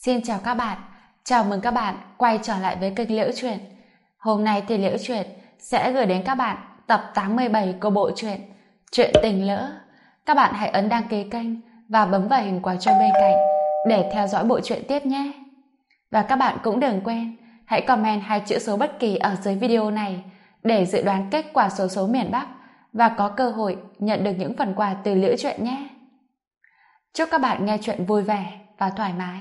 Xin chào các bạn, chào mừng các bạn quay trở lại với kênh Liễu Chuyện. Hôm nay thì Liễu Chuyện sẽ gửi đến các bạn tập 87 của bộ truyện Chuyện Tình Lỡ. Các bạn hãy ấn đăng ký kênh và bấm vào hình quả chuông bên cạnh để theo dõi bộ truyện tiếp nhé. Và các bạn cũng đừng quên, hãy comment 2 chữ số bất kỳ ở dưới video này để dự đoán kết quả xổ số miền Bắc và có cơ hội nhận được những phần quà từ Liễu Chuyện nhé. Chúc các bạn nghe chuyện vui vẻ và thoải mái.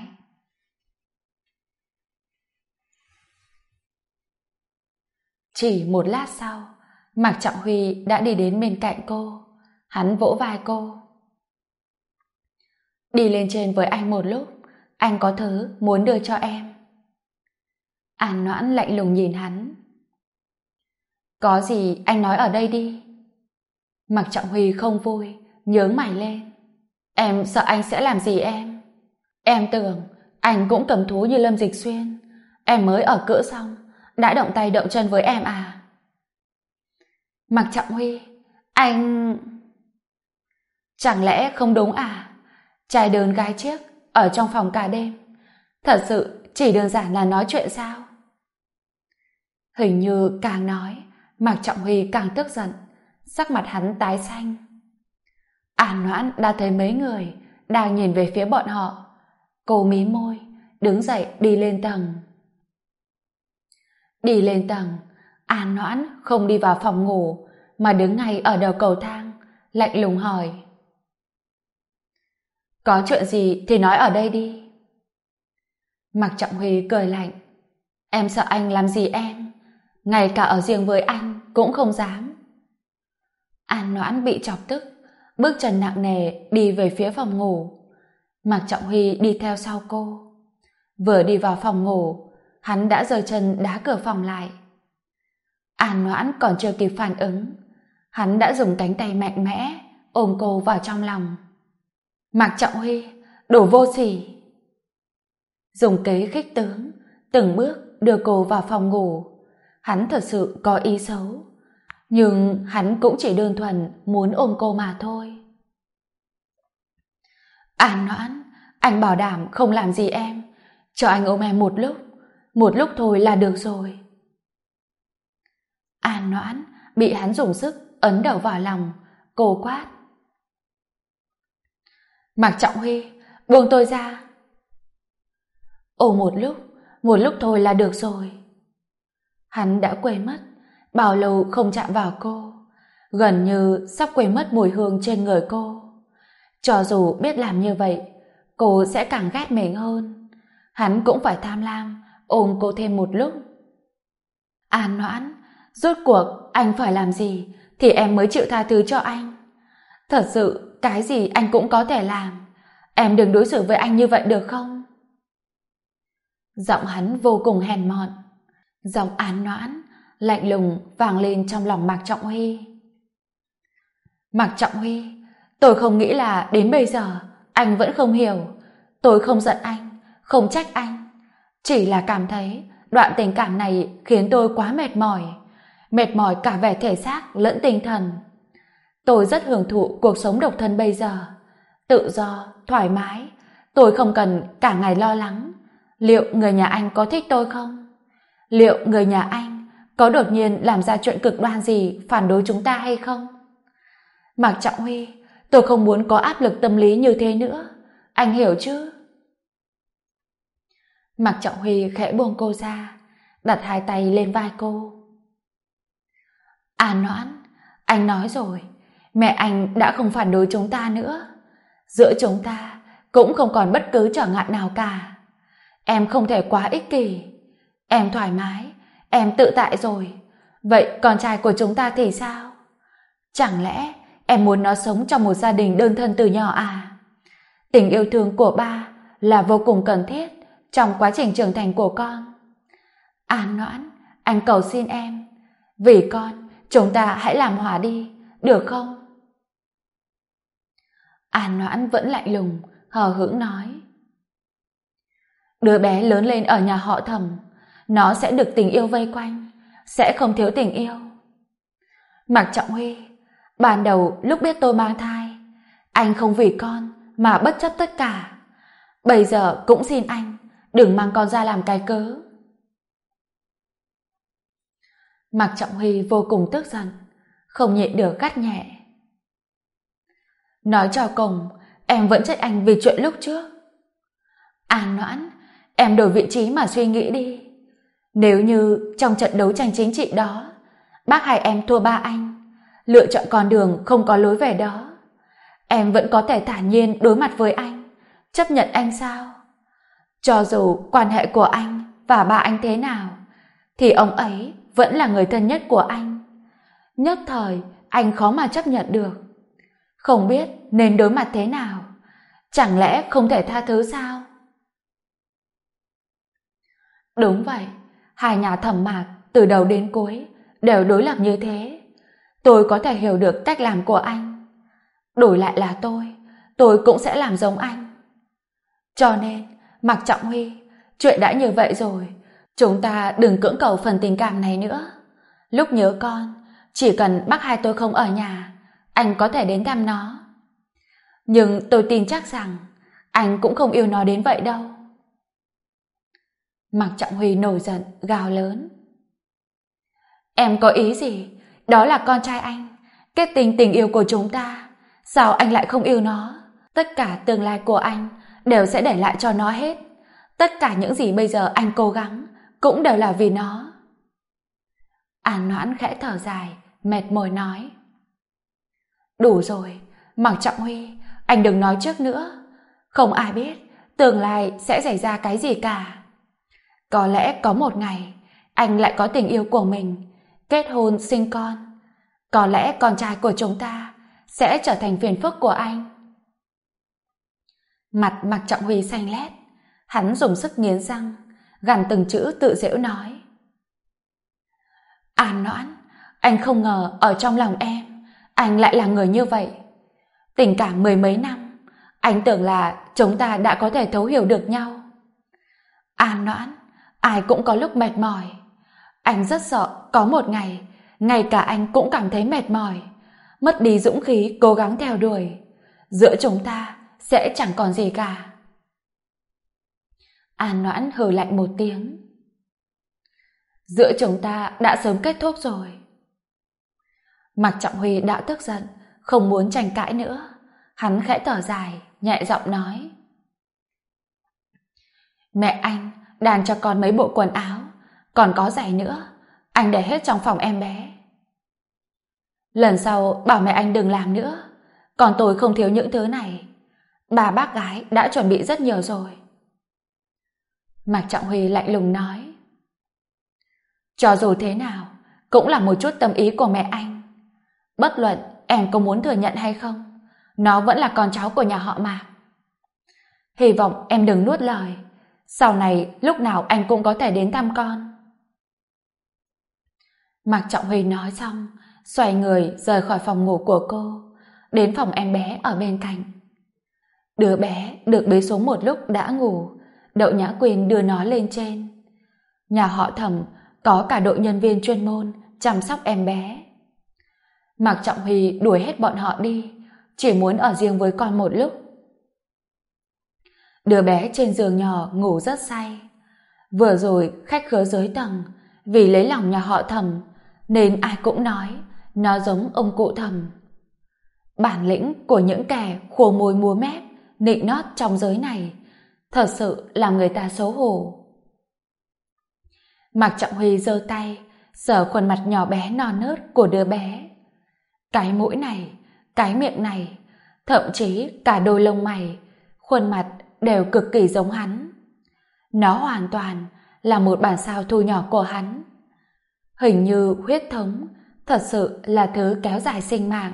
Chỉ một lát sau, Mạc Trọng Huy đã đi đến bên cạnh cô. Hắn vỗ vai cô. Đi lên trên với anh một lúc, anh có thứ muốn đưa cho em. An Noãn lạnh lùng nhìn hắn. Có gì anh nói ở đây đi. Mạc Trọng Huy không vui, nhướng mày lên. Em sợ anh sẽ làm gì em? Em tưởng anh cũng cầm thú như Lâm Dịch Xuyên. Em mới ở cữ xong đã động tay động chân với em à? Mạc Trọng Huy, anh... Chẳng lẽ không đúng à? Trai đơn gái chiếc ở trong phòng cả đêm, thật sự chỉ đơn giản là nói chuyện sao? Hình như càng nói, Mạc Trọng Huy càng tức giận, sắc mặt hắn tái xanh. An Noãn đã thấy mấy người đang nhìn về phía bọn họ. Cô mí môi, đứng dậy đi lên tầng. Đi lên tầng, An Noãn không đi vào phòng ngủ mà đứng ngay ở đầu cầu thang, lạnh lùng hỏi. Có chuyện gì thì nói ở đây đi. Mạc Trọng Huy cười lạnh. Em sợ anh làm gì em? Ngay cả ở riêng với anh cũng không dám. An Noãn bị chọc tức, bước chân nặng nề đi về phía phòng ngủ. Mạc Trọng Huy đi theo sau cô. Vừa đi vào phòng ngủ, hắn đã giơ chân đá cửa phòng lại. An Noãn còn chưa kịp phản ứng, hắn đã dùng cánh tay mạnh mẽ ôm cô vào trong lòng. Mạc Trọng Huy, đồ vô sỉ! Dùng kế khích tướng, từng bước đưa cô vào phòng ngủ. Hắn thật sự có ý xấu, nhưng hắn cũng chỉ đơn thuần muốn ôm cô mà thôi. An Noãn, anh bảo đảm không làm gì em, cho anh ôm em một lúc thôi là được rồi. An Noãn bị hắn dùng sức ấn đầu vào lòng, cô quát. Mạc Trọng Huy, buông tôi ra. Ôm một lúc thôi là được rồi. Hắn đã quên mất bao lâu không chạm vào cô, gần như sắp quên mất mùi hương trên người cô. Cho dù biết làm như vậy, cô sẽ càng ghét mình hơn. Hắn cũng phải tham lam ôm cô thêm một lúc. An Noãn, rốt cuộc anh phải làm gì thì em mới chịu tha thứ cho anh? Thật sự cái gì anh cũng có thể làm. Em đừng đối xử với anh như vậy được không? Giọng hắn vô cùng hèn mọn. Giọng An Noãn lạnh lùng vang lên trong lòng Mạc Trọng Huy. Mạc Trọng Huy, tôi không nghĩ là đến bây giờ anh vẫn không hiểu. Tôi không giận anh, không trách anh, chỉ là cảm thấy đoạn tình cảm này khiến tôi quá mệt mỏi cả về thể xác lẫn tinh thần. Tôi rất hưởng thụ cuộc sống độc thân bây giờ, tự do, thoải mái. Tôi không cần cả ngày lo lắng liệu người nhà anh có thích tôi không, liệu người nhà anh có đột nhiên làm ra chuyện cực đoan gì phản đối chúng ta hay không. Mạc Trọng Huy, tôi không muốn có áp lực tâm lý như thế nữa, anh hiểu chứ? Mạc Trọng Huy khẽ buông cô ra, đặt hai tay lên vai cô. An Noãn, anh nói rồi, mẹ anh đã không phản đối chúng ta nữa. Giữa chúng ta cũng không còn bất cứ trở ngại nào cả. Em không thể quá ích kỷ. Em thoải mái, em tự tại rồi. Vậy con trai của chúng ta thì sao? Chẳng lẽ em muốn nó sống trong một gia đình đơn thân từ nhỏ à? Tình yêu thương của ba là vô cùng cần thiết trong quá trình trưởng thành của con. An Noãn, anh cầu xin em, vì con, chúng ta hãy làm hòa đi, được không? An Noãn vẫn lạnh lùng, hờ hững nói. Đứa bé lớn lên ở nhà họ Thẩm, nó sẽ được tình yêu vây quanh, sẽ không thiếu tình yêu. Mạc Trọng Huy, ban đầu lúc biết tôi mang thai, anh không vì con mà bất chấp tất cả. Bây giờ cũng xin anh đừng mang con ra làm cái cớ. Mạc Trọng Huy vô cùng tức giận, không nhịn được gắt nhẹ. Nói cho cùng, em vẫn trách anh vì chuyện lúc trước. An Noãn, em đổi vị trí mà suy nghĩ đi. Nếu như trong trận đấu tranh chính trị đó, bác hai em thua ba anh, lựa chọn con đường không có lối về đó, em vẫn có thể thản nhiên đối mặt với anh, chấp nhận anh sao? Cho dù quan hệ của anh và ba anh thế nào, thì ông ấy vẫn là người thân nhất của anh. Nhất thời, anh khó mà chấp nhận được. Không biết nên đối mặt thế nào. Chẳng lẽ không thể tha thứ sao? Đúng vậy, hai nhà Thẩm Mạc từ đầu đến cuối đều đối lập như thế. Tôi có thể hiểu được cách làm của anh. Đổi lại là tôi cũng sẽ làm giống anh. Cho nên, Mạc Trọng Huy, chuyện đã như vậy rồi, chúng ta đừng cưỡng cầu phần tình cảm này nữa. Lúc nhớ con, chỉ cần bác hai tôi không ở nhà, anh có thể đến thăm nó. Nhưng tôi tin chắc rằng anh cũng không yêu nó đến vậy đâu. Mạc Trọng Huy nổi giận, gào lớn. Em có ý gì? Đó là con trai anh, kết tình yêu của chúng ta. Sao anh lại không yêu nó? Tất cả tương lai của anh đều sẽ để lại cho nó hết. Tất cả những gì bây giờ anh cố gắng cũng đều là vì nó. An Noãn khẽ thở dài, mệt mỏi nói. Đủ rồi, Mạc Trọng Huy, anh đừng nói trước nữa. Không ai biết tương lai sẽ xảy ra cái gì cả. Có lẽ có một ngày anh lại có tình yêu của mình, kết hôn sinh con. Có lẽ con trai của chúng ta sẽ trở thành phiền phức của anh. Mặt Mạc Trọng Huy xanh lét, hắn dùng sức nghiến răng, gằn từng chữ tự giễu nói. An Noãn, anh không ngờ ở trong lòng em, anh lại là người như vậy. Tình cảm mười mấy năm, anh tưởng là chúng ta đã có thể thấu hiểu được nhau. An Noãn, ai cũng có lúc mệt mỏi. Anh rất sợ có một ngày, ngay cả anh cũng cảm thấy mệt mỏi, mất đi dũng khí cố gắng theo đuổi. Giữa chúng ta sẽ chẳng còn gì cả. An Noãn hừ lạnh một tiếng. Giữa chúng ta đã sớm kết thúc rồi. Mạc Trọng Huy đã tức giận, không muốn tranh cãi nữa. Hắn khẽ thở dài, nhẹ giọng nói. Mẹ anh đàn cho con mấy bộ quần áo, còn có giày nữa, anh để hết trong phòng em bé. Lần sau bảo mẹ anh đừng làm nữa, còn tôi không thiếu những thứ này. Bà bác gái đã chuẩn bị rất nhiều rồi. Mạc Trọng Huy lạnh lùng nói. Cho dù thế nào, cũng là một chút tâm ý của mẹ anh. Bất luận em có muốn thừa nhận hay không, nó vẫn là con cháu của nhà họ Mạc. Hy vọng em đừng nuốt lời. Sau này lúc nào anh cũng có thể đến thăm con. Mạc Trọng Huy nói xong, xoay người rời khỏi phòng ngủ của cô, đến phòng em bé ở bên cạnh. Đứa bé được bế xuống một lúc đã ngủ, Đậu Nhã Quyên đưa nó lên trên. Nhà họ Thẩm có cả đội nhân viên chuyên môn chăm sóc em bé. Mạc Trọng Huy đuổi hết bọn họ đi, chỉ muốn ở riêng với con một lúc. Đứa bé trên giường nhỏ ngủ rất say. Vừa rồi khách khứa dưới tầng vì lấy lòng nhà họ Thẩm nên ai cũng nói nó giống ông cụ Thẩm. Bản lĩnh của những kẻ khua môi múa mép nịnh nót trong giới này thật sự làm người ta xấu hổ. Mạc Trọng Huy giơ tay sờ khuôn mặt nhỏ bé non nớt của đứa bé. Cái mũi này, cái miệng này, thậm chí cả đôi lông mày, khuôn mặt đều cực kỳ giống hắn. Nó hoàn toàn là một bản sao thu nhỏ của hắn. Hình như huyết thống thật sự là thứ kéo dài sinh mạng.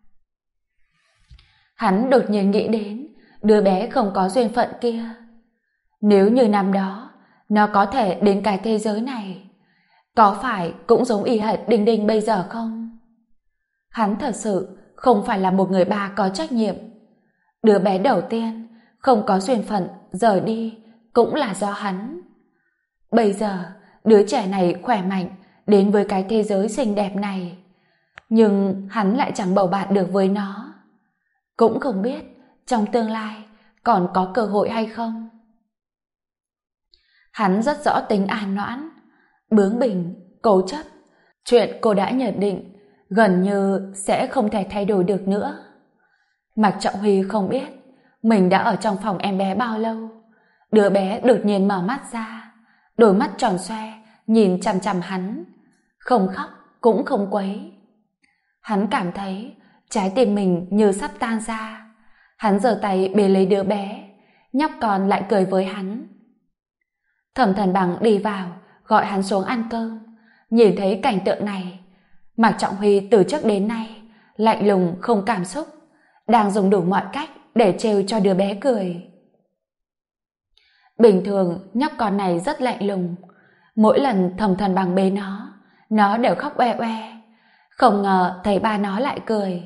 Hắn đột nhiên nghĩ đến đứa bé không có duyên phận kia. Nếu như năm đó nó có thể đến cái thế giới này, có phải cũng giống y hệt Đinh Đinh bây giờ không? Hắn thật sự không phải là một người ba có trách nhiệm. Đứa bé đầu tiên không có duyên phận rời đi cũng là do hắn. Bây giờ đứa trẻ này khỏe mạnh đến với cái thế giới xinh đẹp này, nhưng hắn lại chẳng bầu bạn được với nó. Cũng không biết trong tương lai còn có cơ hội hay không. Hắn rất rõ tính An Noãn, bướng bỉnh, cố chấp. Chuyện cô đã nhận định gần như sẽ không thể thay đổi được nữa. Mạc Trọng Huy không biết mình đã ở trong phòng em bé bao lâu. Đứa bé đột nhiên mở mắt ra, đôi mắt tròn xoe nhìn chằm chằm hắn, không khóc cũng không quấy. Hắn cảm thấy trái tim mình như sắp tan ra. Hắn giơ tay bế lấy đứa bé, nhóc con lại cười với hắn. Thẩm Thần Bằng đi vào gọi hắn xuống ăn cơm. Nhìn thấy cảnh tượng này, Mạc Trọng Huy từ trước đến nay lạnh lùng không cảm xúc, đang dùng đủ mọi cách để trêu cho đứa bé cười. Bình thường nhóc con này rất lạnh lùng, mỗi lần Thẩm Thần Bằng bế nó đều khóc oe oe. Không ngờ thấy ba nó lại cười.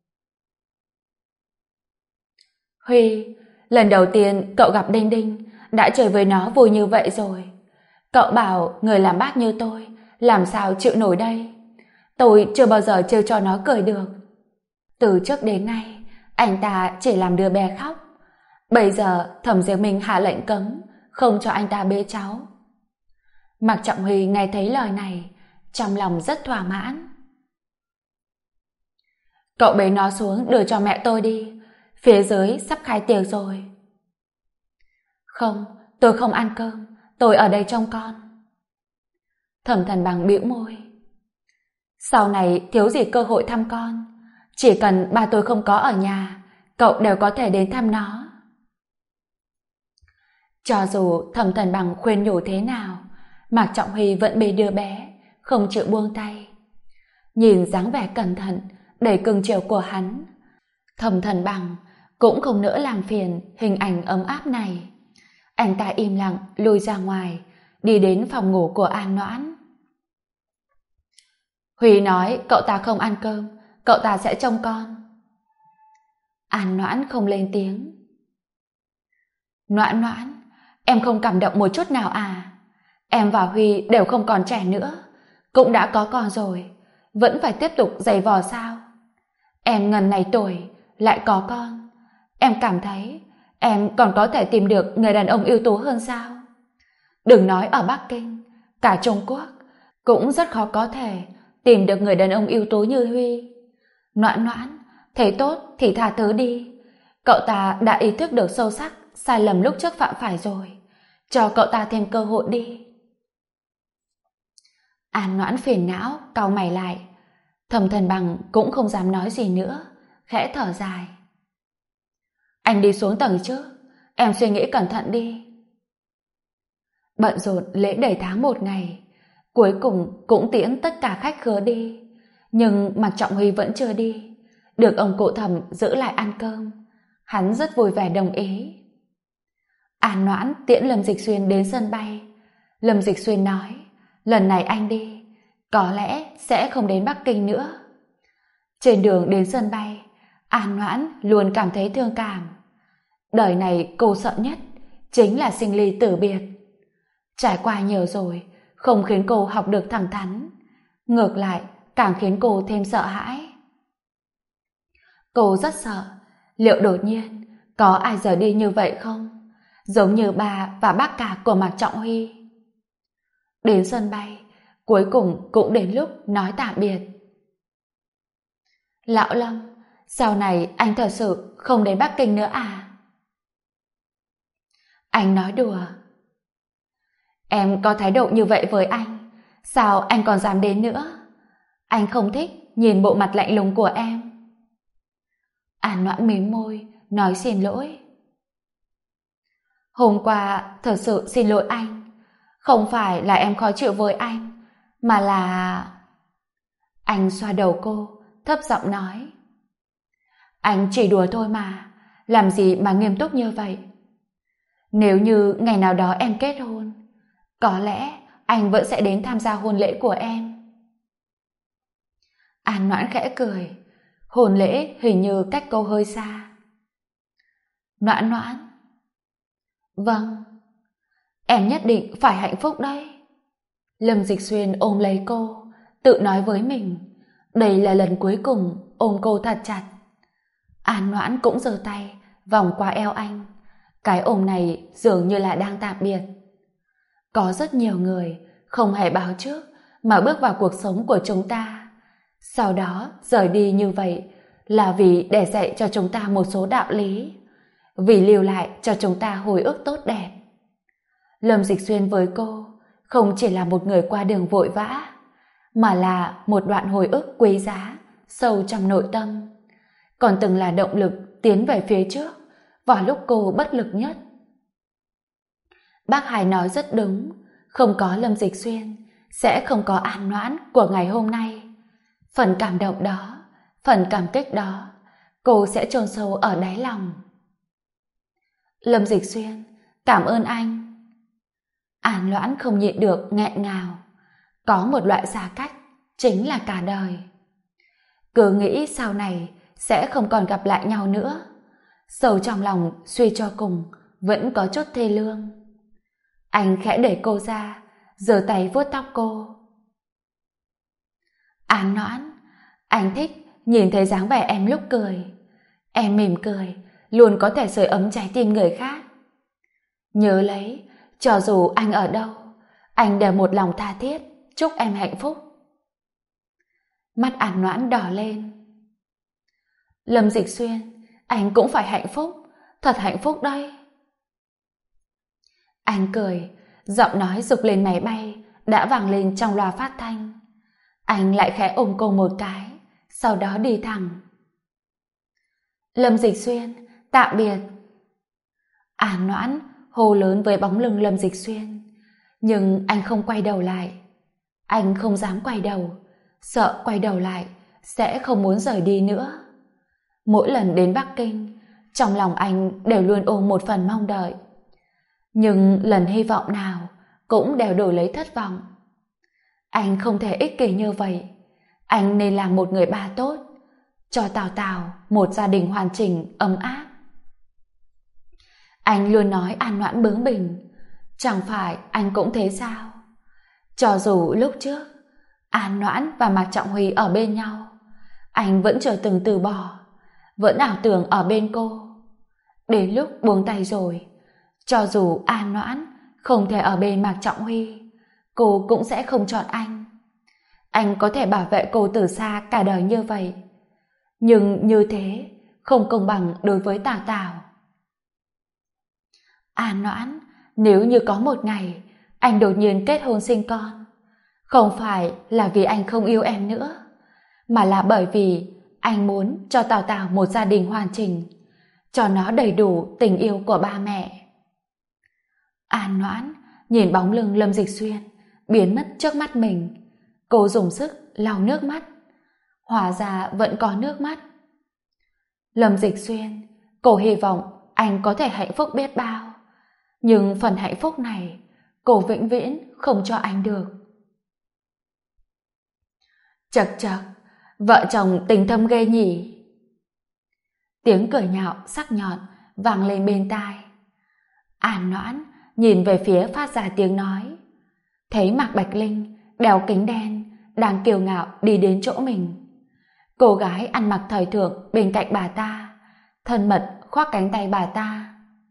Huy, lần đầu tiên cậu gặp Đinh Đinh đã chơi với nó vui như vậy rồi. Cậu bảo người làm bác như tôi làm sao chịu nổi đây. Tôi chưa bao giờ trêu cho nó cười được. Từ trước đến nay anh ta chỉ làm đứa bé khóc. Bây giờ Thẩm Diệp Minh hạ lệnh cấm không cho anh ta bế cháu. Mạc Trọng Huy nghe thấy lời này trong lòng rất thỏa mãn. Cậu bế nó xuống đưa cho mẹ tôi đi, phía dưới sắp khai tiệc rồi. Không, tôi không ăn cơm, tôi ở đây trông con. Thẩm Thần Bằng bĩu môi. Sau này thiếu gì cơ hội thăm con, chỉ cần ba tôi không có ở nhà, cậu đều có thể đến thăm nó. Cho dù Thẩm Thần Bằng khuyên nhủ thế nào, Mạc Trọng Huy vẫn bế đứa bé, không chịu buông tay. Nhìn dáng vẻ cẩn thận, đầy cưng chiều của hắn, Thẩm Thần Bằng cũng không nỡ làm phiền hình ảnh ấm áp này. Anh ta im lặng lui ra ngoài, đi đến phòng ngủ của An Noãn. Huy nói cậu ta không ăn cơm, cậu ta sẽ trông con. An Noãn không lên tiếng. Noãn Noãn, em không cảm động một chút nào à? Em và Huy đều không còn trẻ nữa, cũng đã có con rồi, vẫn phải tiếp tục giày vò sao? Em ngần này tuổi lại có con, em cảm thấy em còn có thể tìm được người đàn ông ưu tú hơn sao? Đừng nói ở Bắc Kinh, cả Trung Quốc cũng rất khó có thể tìm được người đàn ông ưu tú như Huy. Noãn Noãn, thấy tốt thì tha thứ đi. Cậu ta đã ý thức được sâu sắc sai lầm lúc trước phạm phải rồi, cho cậu ta thêm cơ hội đi. An Noãn phiền não cau mày lại. Thẩm Thần Bằng cũng không dám nói gì nữa, khẽ thở dài. Anh đi xuống tầng trước, em suy nghĩ cẩn thận đi. Bận rộn lễ đầy tháng một ngày, cuối cùng cũng tiễn tất cả khách khứa đi. Nhưng Mạc Trọng Huy vẫn chưa đi, được ông cụ Thẩm giữ lại ăn cơm. Hắn rất vui vẻ đồng ý. An Noãn tiễn Lâm Dịch Xuyên đến sân bay. Lâm Dịch Xuyên nói, lần này anh đi, có lẽ sẽ không đến Bắc Kinh nữa. Trên đường đến sân bay, An Noãn luôn cảm thấy thương cảm. Đời này cô sợ nhất chính là sinh ly tử biệt. Trải qua nhiều rồi, không khiến cô học được thẳng thắn, ngược lại càng khiến cô thêm sợ hãi. Cô rất sợ, liệu đột nhiên có ai rời đi như vậy không? Giống như bà và bác cả của Mạc Trọng Huy. Đến sân bay, cuối cùng cũng đến lúc nói tạm biệt. Lão Lâm, sau này anh thật sự không đến Bắc Kinh nữa à? Anh nói đùa. Em có thái độ như vậy với anh, sao anh còn dám đến nữa? Anh không thích nhìn bộ mặt lạnh lùng của em. An Noãn mím môi, nói xin lỗi. Hôm qua thật sự xin lỗi anh. Không phải là em khó chịu với anh, mà là... Anh xoa đầu cô, thấp giọng nói. Anh chỉ đùa thôi mà, làm gì mà nghiêm túc như vậy? Nếu như ngày nào đó em kết hôn, có lẽ anh vẫn sẽ đến tham gia hôn lễ của em. An Noãn khẽ cười. Hôn lễ hình như cách cô hơi xa. Noãn Noãn. Vâng, em nhất định phải hạnh phúc đấy. Lâm Dịch Xuyên ôm lấy cô, tự nói với mình, đây là lần cuối cùng ôm cô thật chặt. An Noãn cũng giơ tay vòng qua eo anh. Cái ôm này dường như là đang tạm biệt. Có rất nhiều người không hề báo trước mà bước vào cuộc sống của chúng ta. Sau đó rời đi như vậy là vì để dạy cho chúng ta một số đạo lý, vì lưu lại cho chúng ta hồi ức tốt đẹp. Lâm Dịch Xuyên với cô không chỉ là một người qua đường vội vã, mà là một đoạn hồi ức quý giá sâu trong nội tâm, còn từng là động lực tiến về phía trước vào lúc cô bất lực nhất. Bác Hải nói rất đúng, không có Lâm Dịch Xuyên sẽ không có An Noãn của ngày hôm nay. Phần cảm động đó, phần cảm kích đó, cô sẽ chôn sâu ở đáy lòng. Lâm Dịch Xuyên, cảm ơn anh. An Noãn không nhịn được nghẹn ngào. Có một loại xa cách chính là cả đời. Cứ nghĩ sau này sẽ không còn gặp lại nhau nữa. Sâu trong lòng suy cho cùng vẫn có chút thê lương. Anh khẽ đẩy cô ra, giơ tay vuốt tóc cô. An Noãn, anh thích nhìn thấy dáng vẻ em lúc cười. Em mỉm cười luôn có thể sưởi ấm trái tim người khác. Nhớ lấy, cho dù anh ở đâu, anh đều một lòng tha thiết chúc em hạnh phúc. Mắt An Noãn đỏ lên. Lâm Dịch Xuyên, anh cũng phải hạnh phúc, thật hạnh phúc đây. Anh cười, giọng nói rục lên máy bay đã vang lên trong loa phát thanh. Anh lại khẽ ôm cô một cái, sau đó đi thẳng. Lâm Dịch Xuyên, tạm biệt. An Noãn hô lớn với bóng lưng Lâm Dịch Xuyên, nhưng anh không quay đầu lại. Anh không dám quay đầu, sợ quay đầu lại sẽ không muốn rời đi nữa. Mỗi lần đến Bắc Kinh, trong lòng anh đều luôn ôm một phần mong đợi, nhưng lần hy vọng nào cũng đều đổi lấy thất vọng. Anh không thể ích kỷ như vậy. Anh nên làm một người ba tốt, cho Tào Tào một gia đình hoàn chỉnh ấm áp. Anh luôn nói An Noãn bướng bỉnh, chẳng phải anh cũng thế sao? Cho dù lúc trước An Noãn và Mạc Trọng Huy ở bên nhau, anh vẫn chưa từng từ bỏ, vẫn ảo tưởng ở bên cô. Đến lúc buông tay rồi, cho dù An Noãn không thể ở bên Mạc Trọng Huy, cô cũng sẽ không chọn anh. Anh có thể bảo vệ cô từ xa cả đời như vậy, nhưng như thế không công bằng đối với Tào Tào. An Noãn, nếu như có một ngày anh đột nhiên kết hôn sinh con, không phải là vì anh không yêu em nữa, mà là bởi vì anh muốn cho Tào Tào một gia đình hoàn chỉnh, cho nó đầy đủ tình yêu của ba mẹ. An Noãn nhìn bóng lưng Lâm Dịch Xuyên biến mất trước mắt mình, cô dùng sức lau nước mắt. Hóa ra vẫn có nước mắt. Lâm Dịch Xuyên, cô hy vọng anh có thể hạnh phúc biết bao, nhưng phần hạnh phúc này cô vĩnh viễn không cho anh được. Chậc chậc, vợ chồng tình thâm ghê nhỉ. Tiếng cười nhạo sắc nhọn vang lên bên tai. An Noãn nhìn về phía phát ra tiếng nói, thấy Mạc Bạch Linh đeo kính đen đang kiêu ngạo đi đến chỗ mình. Cô gái ăn mặc thời thượng bên cạnh bà ta thân mật khoác cánh tay bà ta.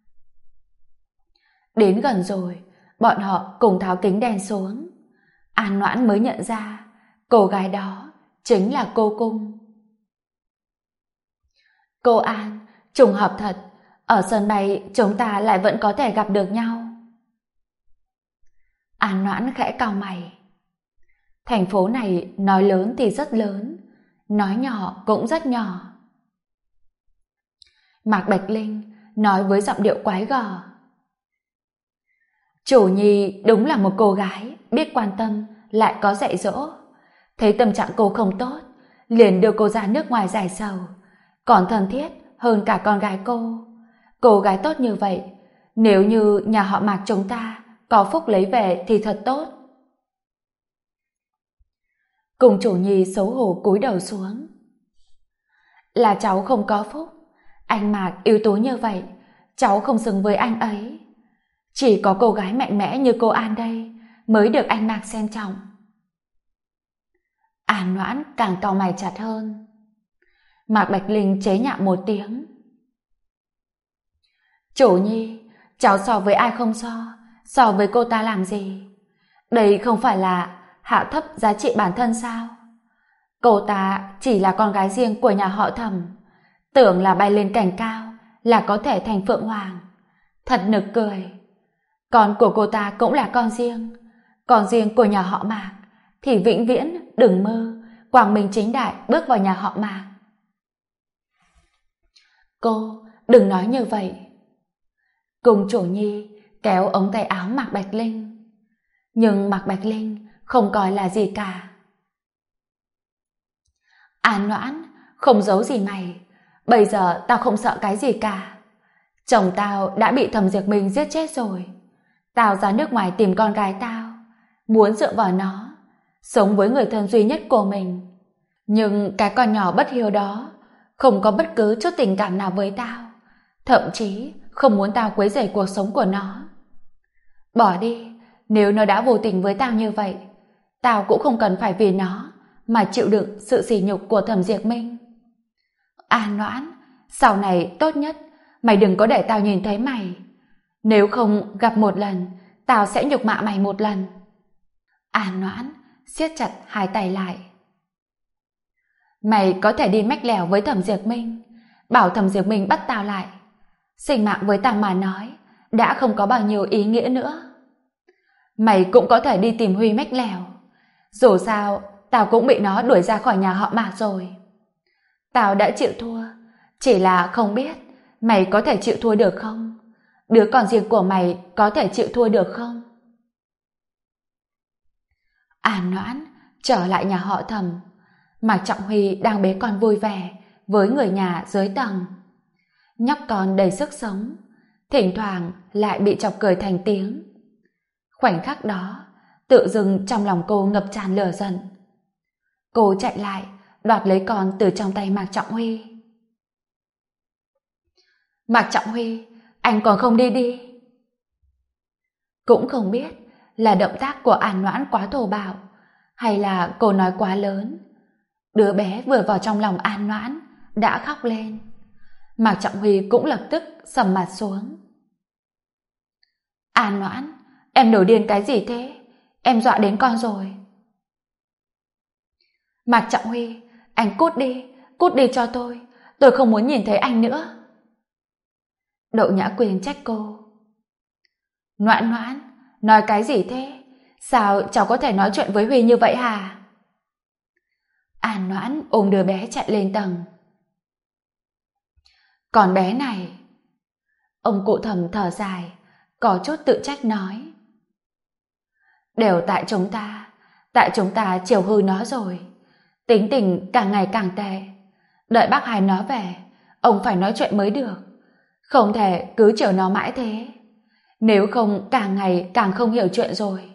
Đến gần rồi, bọn họ cùng tháo kính đen xuống. An Noãn mới nhận ra cô gái đó chính là cô Cung. Cô An, trùng hợp thật, ở sân bay chúng ta lại vẫn có thể gặp được nhau. An Noãn khẽ cau mày. Thành phố này nói lớn thì rất lớn, nói nhỏ cũng rất nhỏ. Mạc Bạch Linh nói với giọng điệu quái gở. Chủ nhi đúng là một cô gái biết quan tâm lại có dạy dỗ. Thấy tâm trạng cô không tốt, liền đưa cô ra nước ngoài giải sầu, còn thân thiết hơn cả con gái cô. Cô gái tốt như vậy, nếu như nhà họ Mạc chúng ta có phúc lấy về thì thật tốt. Cùng chủ nhi xấu hổ cúi đầu xuống. Là cháu không có phúc. Anh Mạc ưu tú như vậy, cháu không xứng với anh ấy. Chỉ có cô gái mạnh mẽ như cô An đây mới được anh Mạc xem trọng. An Noãn càng cau mày chặt hơn. Mạc Bạch Linh chế nhạo một tiếng. Chủ nhi, cháu so với ai không so, so với cô ta làm gì? Đây không phải là hạ thấp giá trị bản thân sao? Cô ta chỉ là con gái riêng của nhà họ Thẩm, tưởng là bay lên cành cao là có thể thành phượng hoàng. Thật nực cười. Con của cô ta cũng là con riêng của nhà họ Mạc, thì vĩnh viễn đừng mơ quang minh chính đại bước vào nhà họ Mạc. Cô đừng nói như vậy. Cung chủ nhi kéo ống tay áo Mạc Bạch Linh, nhưng Mạc Bạch Linh không coi là gì cả. An Noãn, không giấu gì mày, bây giờ tao không sợ cái gì cả. Chồng tao đã bị Thẩm Diệp Minh giết chết rồi. Tao ra nước ngoài tìm con gái tao, muốn dựa vào nó, sống với người thân duy nhất của mình. Nhưng cái con nhỏ bất hiếu đó không có bất cứ chút tình cảm nào với tao, thậm chí không muốn tao quấy rầy cuộc sống của nó. Bỏ đi, nếu nó đã vô tình với tao như vậy, tao cũng không cần phải vì nó mà chịu đựng sự sỉ nhục của Thẩm Diệp Minh. An Noãn, sau này tốt nhất mày đừng có để tao nhìn thấy mày. Nếu không gặp một lần, tao sẽ nhục mạ mày một lần. An Noãn siết chặt hai tay lại. Mày có thể đi mách lèo với Thẩm Diệp Minh, bảo Thẩm Diệp Minh bắt tao lại. Sinh mạng với tao mà nói đã không có bao nhiêu ý nghĩa nữa. Mày cũng có thể đi tìm Huy mách lèo. Dù sao tao cũng bị nó đuổi ra khỏi nhà họ Mạc rồi. Tao đã chịu thua, chỉ là không biết mày có thể chịu thua được không? Đứa con riêng của mày có thể chịu thua được không? An Noãn trở lại nhà họ Thẩm. Mạc Trọng Huy đang bế con vui vẻ với người nhà dưới tầng. Nhóc con đầy sức sống, thỉnh thoảng lại bị chọc cười thành tiếng. Khoảnh khắc đó, tự dưng trong lòng cô ngập tràn lửa giận. Cô chạy lại, đoạt lấy con từ trong tay Mạc Trọng Huy. Mạc Trọng Huy, anh còn không đi đi. Cũng không biết là động tác của An Noãn quá thô bạo, hay là cô nói quá lớn. Đứa bé vừa vào trong lòng An Noãn đã khóc lên. Mạc Trọng Huy cũng lập tức sầm mặt xuống. An Noãn, em nổi điên cái gì thế? Em dọa đến con rồi. Mạc Trọng Huy, anh cút đi cho tôi không muốn nhìn thấy anh nữa. Đậu Nhã Quyên trách cô. Noãn Noãn, nói cái gì thế? Sao cháu có thể nói chuyện với Huy như vậy hả? An Noãn ôm đứa bé chạy lên tầng. Còn bé này... Ông cụ Thẩm thở dài, có chút tự trách nói. Đều tại chúng ta chiều hư nó rồi. Tính tình càng ngày càng tệ. Đợi bác Hai nó về, ông phải nói chuyện mới được. Không thể cứ chiều nó mãi thế. Nếu không càng ngày càng không hiểu chuyện rồi.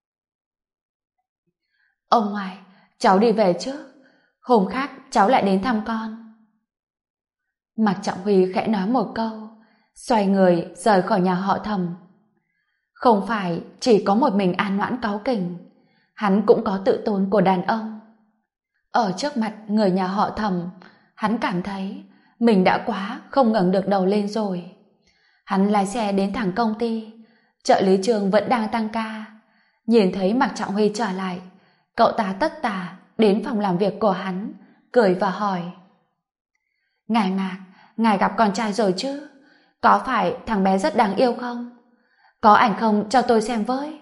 Ông ngoại, cháu đi về trước. Hôm khác cháu lại đến thăm con. Mạc Trọng Huy khẽ nói một câu, xoay người rời khỏi nhà họ Thẩm. Không phải chỉ có một mình An Noãn cáu kỉnh, hắn cũng có tự tôn của đàn ông. Ở trước mặt người nhà họ Thẩm, hắn cảm thấy mình đã quá không ngẩng được đầu lên rồi. Hắn lái xe đến thẳng công ty, trợ lý Trường vẫn đang tăng ca. Nhìn thấy Mạc Trọng Huy trở lại, cậu ta tất tả đến phòng làm việc của hắn, cười và hỏi. Ngài Mạc, ngài gặp con trai rồi chứ? Có phải thằng bé rất đáng yêu không? Có ảnh không cho tôi xem với?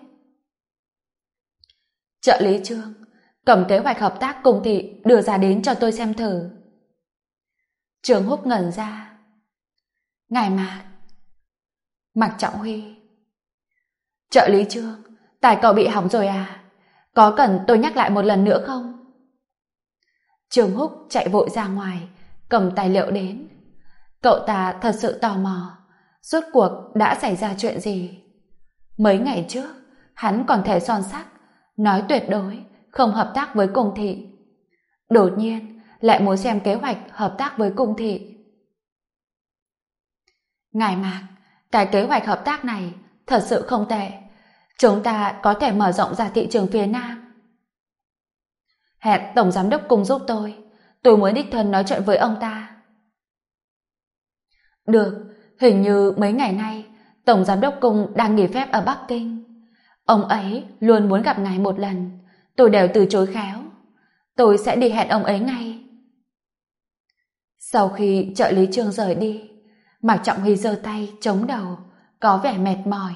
Trợ lý Trương cầm kế hoạch hợp tác cùng thị đưa ra đến cho tôi xem thử. Trương Húc ngẩn ra. Ngài Mạc. Mạc Trọng Huy. Trợ lý Trương, tài cậu bị hỏng rồi à? Có cần tôi nhắc lại một lần nữa không? Trương Húc chạy vội ra ngoài, cầm tài liệu đến. Cậu ta thật sự tò mò, rốt cuộc đã xảy ra chuyện gì? Mấy ngày trước, hắn còn thề son sắt, nói tuyệt đối không hợp tác với cung thị. Đột nhiên, lại muốn xem kế hoạch hợp tác với cung thị. Ngài Mạc, cái kế hoạch hợp tác này thật sự không tệ. Chúng ta có thể mở rộng ra thị trường phía Nam. Hẹn Tổng Giám đốc cùng giúp tôi muốn đích thân nói chuyện với ông ta. Được, hình như mấy ngày nay Tổng giám đốc cung đang nghỉ phép ở Bắc Kinh. Ông ấy luôn muốn gặp ngài một lần, tôi đều từ chối khéo. Tôi sẽ đi hẹn ông ấy ngay. Sau khi trợ lý Trương rời đi, Mạc Trọng Huy giơ tay chống đầu, có vẻ mệt mỏi.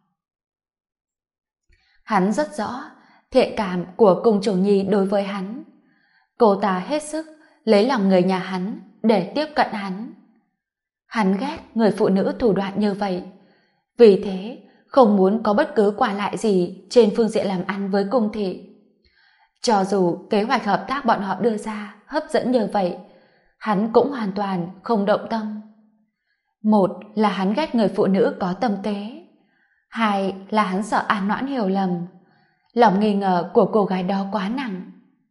Hắn rất rõ thiện cảm của cung chủ nhi đối với hắn. Cô ta hết sức lấy lòng người nhà hắn để tiếp cận hắn. Hắn ghét người phụ nữ thủ đoạn như vậy, vì thế không muốn có bất cứ qua lại gì trên phương diện làm ăn với cung thị. Cho dù kế hoạch hợp tác bọn họ đưa ra hấp dẫn như vậy, hắn cũng hoàn toàn không động tâm. Một là hắn ghét người phụ nữ có tâm kế, hai là hắn sợ An Noãn hiểu lầm. Lòng nghi ngờ của cô gái đó quá nặng.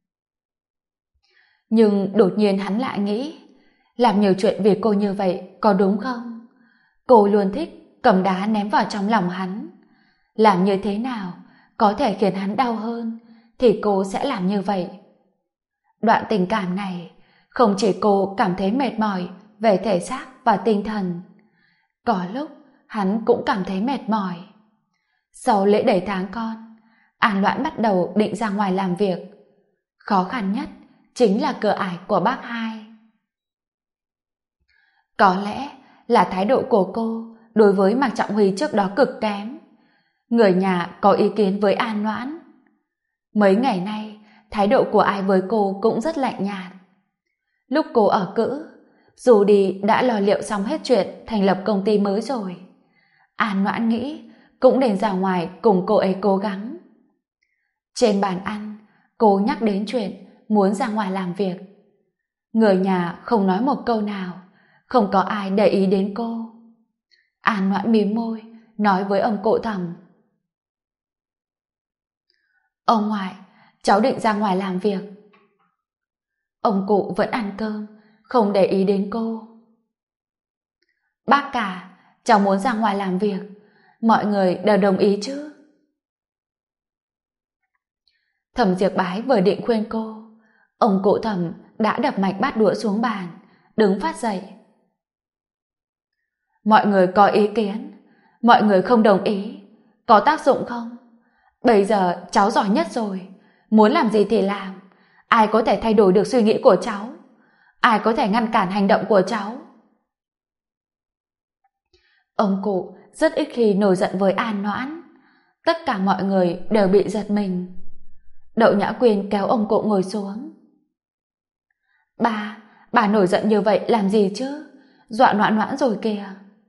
Nhưng đột nhiên hắn lại nghĩ, làm nhiều chuyện vì cô như vậy có đúng không? Cô luôn thích cầm đá ném vào trong lòng hắn. Làm như thế nào có thể khiến hắn đau hơn thì cô sẽ làm như vậy. Đoạn tình cảm này không chỉ cô cảm thấy mệt mỏi về thể xác và tinh thần, có lúc hắn cũng cảm thấy mệt mỏi. Sau lễ đầy tháng con, An Loan bắt đầu định ra ngoài làm việc. Khó khăn nhất chính là cửa ải của bác hai. Có lẽ là thái độ của cô đối với Mạc Trọng Huy trước đó cực kém. Người nhà có ý kiến với An Noãn. Mấy ngày nay, thái độ của ai với cô cũng rất lạnh nhạt. Lúc cô ở cữ, dù đi đã lo liệu xong hết chuyện thành lập công ty mới rồi. An Noãn nghĩ cũng nên ra ngoài cùng cô ấy cố gắng. Trên bàn ăn, cô nhắc đến chuyện muốn ra ngoài làm việc. Người nhà không nói một câu nào, không có ai để ý đến cô. An Noãn mím môi, nói với ông cụ Thẩm: "Ông ngoại, cháu định ra ngoài làm việc." Ông cụ vẫn ăn cơm, không để ý đến cô. "Bác cả, cháu muốn ra ngoài làm việc, mọi người đều đồng ý chứ?" Thẩm Diệp Bái vừa định khuyên cô, ông cụ Thẩm đã đập mạnh bát đũa xuống bàn, đứng phát dậy. "Mọi người có ý kiến, mọi người không đồng ý, có tác dụng không? Bây giờ cháu giỏi nhất rồi, muốn làm gì thì làm. Ai có thể thay đổi được suy nghĩ của cháu? Ai có thể ngăn cản hành động của cháu?" Ông cụ rất ít khi nổi giận với An Noãn. Tất cả mọi người đều bị giật mình. Đậu Nhã Quyên kéo ông cụ ngồi xuống. Bà nổi giận như vậy làm gì chứ? Dọa Noãn Noãn rồi kìa."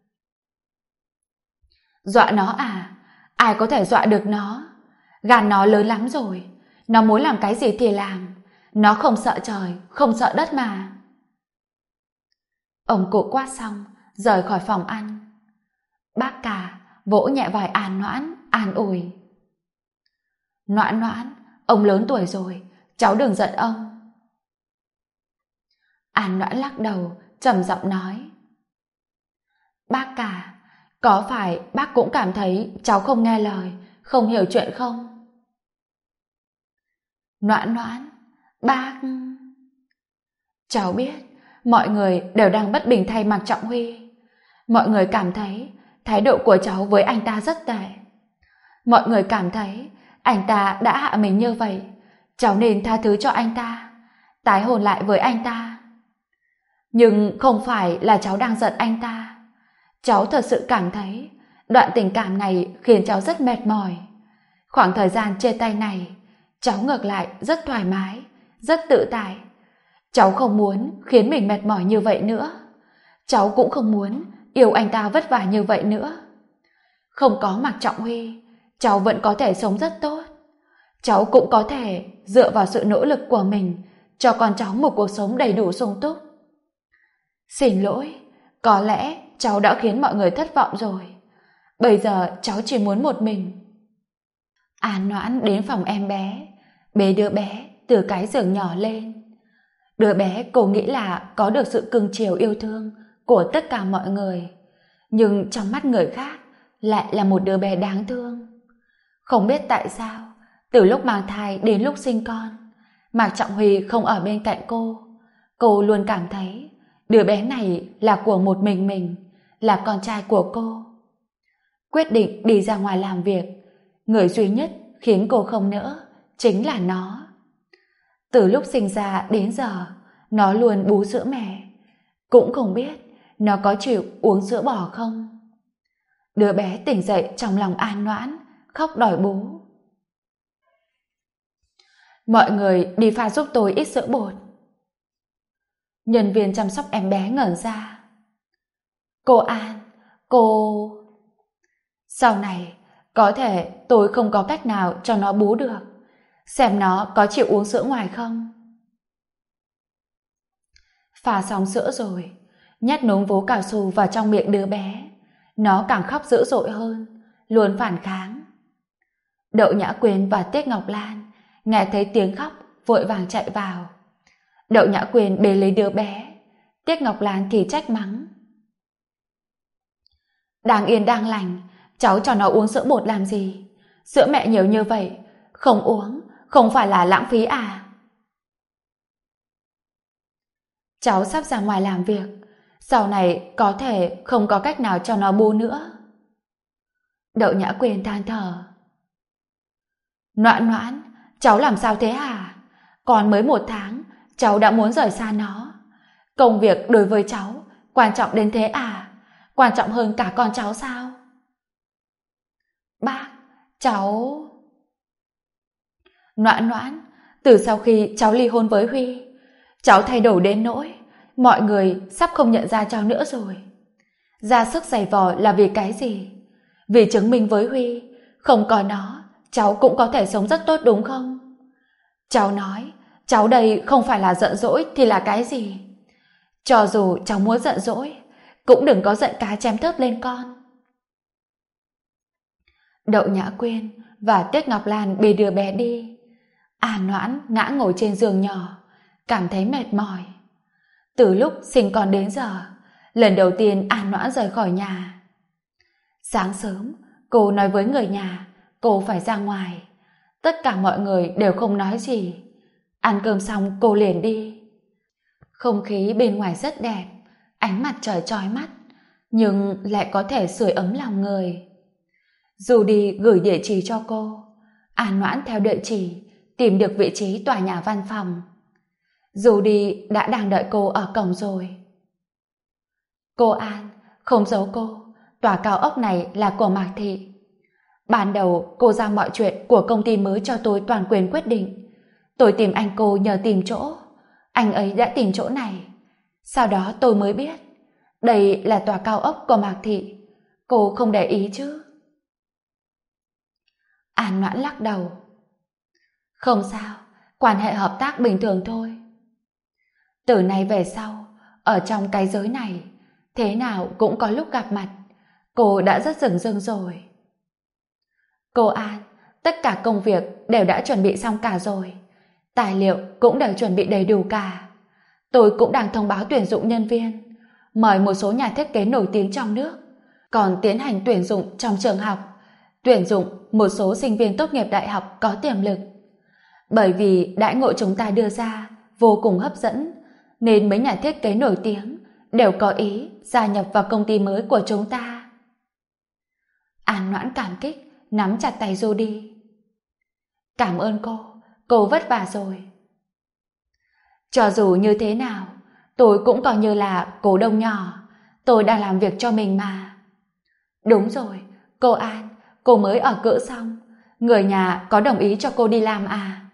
"Dọa nó à? Ai có thể dọa được nó? Gan nó lớn lắm rồi, nó muốn làm cái gì thì làm, nó không sợ trời, không sợ đất mà." Ông cụ quát xong, rời khỏi phòng ăn. Bác cả vỗ nhẹ vai An Noãn, an ủi: "Noãn Noãn, ông lớn tuổi rồi, cháu đừng giận ông." An Noãn lắc đầu, trầm giọng nói: "Bác cả, có phải bác cũng cảm thấy cháu không nghe lời, không hiểu chuyện không?" "Noãn Noãn, bác..." "Cháu biết, mọi người đều đang bất bình thay Mạc Trọng Huy. Mọi người cảm thấy thái độ của cháu với anh ta rất tệ. Mọi người cảm thấy anh ta đã hạ mình như vậy, cháu nên tha thứ cho anh ta, tái hôn lại với anh ta. Nhưng không phải là cháu đang giận anh ta. Cháu thật sự cảm thấy đoạn tình cảm này khiến cháu rất mệt mỏi. Khoảng thời gian chia tay này, cháu ngược lại rất thoải mái, rất tự tại. Cháu không muốn khiến mình mệt mỏi như vậy nữa. Cháu cũng không muốn yêu anh ta vất vả như vậy nữa. Không có Mạc Trọng Huy, cháu vẫn có thể sống rất tốt. Cháu cũng có thể dựa vào sự nỗ lực của mình cho con cháu một cuộc sống đầy đủ sung túc. Xin lỗi, có lẽ cháu đã khiến mọi người thất vọng rồi. Bây giờ cháu chỉ muốn một mình." An Noãn đến phòng em bé, bế đứa bé từ cái giường nhỏ lên. Đứa bé cô nghĩ là có được sự cưng chiều yêu thương của tất cả mọi người, nhưng trong mắt người khác lại là một đứa bé đáng thương. Không biết tại sao, từ lúc mang thai đến lúc sinh con, Mạc Trọng Huy không ở bên cạnh cô luôn cảm thấy đứa bé này là của một mình, là con trai của cô. quyết định đi ra ngoài làm việc. Người duy nhất khiến cô không nỡ chính là nó. Từ lúc sinh ra đến giờ, nó luôn bú sữa mẹ. Cũng không biết nó có chịu uống sữa bò không. Đứa bé tỉnh dậy trong lòng An Noãn, khóc đòi bú. Mọi người đi pha giúp tôi ít sữa bột. Nhân viên chăm sóc em bé ngẩn ra. Cô An, cô... Sau này, có thể tôi không có cách nào cho nó bú được. Xem nó có chịu uống sữa ngoài không. Pha xong sữa rồi, nhét núm vú cao su vào trong miệng đứa bé. Nó càng khóc dữ dội hơn, luôn phản kháng. Đậu Nhã Quyên và Tiết Ngọc Lan nghe thấy tiếng khóc vội vàng chạy vào. Đậu Nhã Quyên bế lấy đứa bé, Tiết Ngọc Lan thì trách mắng. Đang yên đang lành, cháu cho nó uống sữa bột làm gì? Sữa mẹ nhiều như vậy, không uống, không phải là lãng phí à? Cháu sắp ra ngoài làm việc, sau này có thể không có cách nào cho nó bú nữa. Đậu Nhã Quyên than thở. Noãn Noãn, cháu làm sao thế hả? Còn mới 1 tháng, cháu đã muốn rời xa nó. Công việc đối với cháu quan trọng đến thế à? Quan trọng hơn cả con cháu sao? Bác, cháu... Noãn Noãn, từ sau khi cháu ly hôn với Huy, cháu thay đổi đến nỗi mọi người sắp không nhận ra cháu nữa rồi. Ra sức giày vò là vì cái gì? Vì chứng minh với Huy, không có nó, cháu cũng có thể sống rất tốt đúng không? Cháu nói, cháu đây không phải là giận dỗi thì là cái gì? Cho dù cháu muốn giận dỗi, cũng đừng có giận cá chém thớt lên con. Đậu Nhã Quyên và Tiết Ngọc Lan bế đứa bé đi. An Noãn ngã ngồi trên giường nhỏ, cảm thấy mệt mỏi. Từ lúc sinh con đến giờ, lần đầu tiên An Noãn rời khỏi nhà. Sáng sớm, cô nói với người nhà cô phải ra ngoài. Tất cả mọi người đều không nói gì. Ăn cơm xong cô liền đi. Không khí bên ngoài rất đẹp, ánh mặt trời chói mắt, nhưng lại có thể sưởi ấm lòng người. Dù đi gửi địa chỉ cho cô, An Noãn theo địa chỉ tìm được vị trí tòa nhà văn phòng. Dù đi đã đang đợi cô ở cổng rồi. Cô An, không giấu cô, tòa cao ốc này là của Mạc Thị. Ban đầu cô giao mọi chuyện của công ty mới cho tôi toàn quyền quyết định. Tôi tìm anh cô nhờ tìm chỗ. Anh ấy đã tìm chỗ này. Sau đó tôi mới biết đây là tòa cao ốc của Mạc Thị. Cô không để ý chứ? An Noãn lắc đầu. Không sao, quan hệ hợp tác bình thường thôi. Từ nay về sau, ở trong cái giới này, thế nào cũng có lúc gặp mặt. Cô đã rất rừng rưng rồi. Cô An, tất cả công việc đều đã chuẩn bị xong cả rồi. Tài liệu cũng đều chuẩn bị đầy đủ cả. Tôi cũng đang thông báo tuyển dụng nhân viên, mời một số nhà thiết kế nổi tiếng trong nước, còn tiến hành tuyển dụng trong trường học, tuyển dụng một số sinh viên tốt nghiệp đại học có tiềm lực. Bởi vì đãi ngộ chúng ta đưa ra vô cùng hấp dẫn, nên mấy nhà thiết kế nổi tiếng đều có ý gia nhập vào công ty mới của chúng ta. An Noãn cảm kích nắm chặt tay Judy. Cảm ơn cô vất vả rồi. Cho dù như thế nào, tôi cũng coi như là cổ đông nhỏ, tôi đang làm việc cho mình mà. Đúng rồi, cô An, cô mới ở cữ xong, người nhà có đồng ý cho cô đi làm à?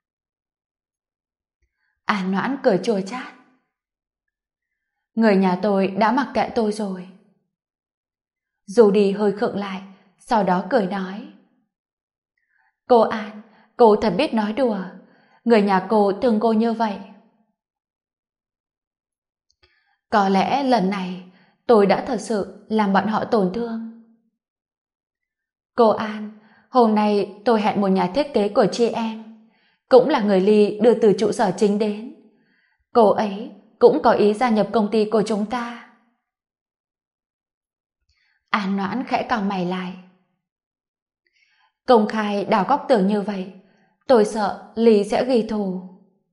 An Noãn cười chua chát. Người nhà tôi đã mặc kệ tôi rồi. Judy hơi khựng lại, sau đó cười nói. Cô An, cô thật biết nói đùa. Người nhà cô thương cô như vậy. Có lẽ lần này tôi đã thật sự làm bọn họ tổn thương. Cô An, hôm nay tôi hẹn một nhà thiết kế của chị em, cũng là người Ly đưa từ trụ sở chính đến. Cô ấy cũng có ý gia nhập công ty của chúng ta. An Noãn khẽ cau mày lại. Công khai đào góc tường như vậy, tôi sợ Ly sẽ ghi thù.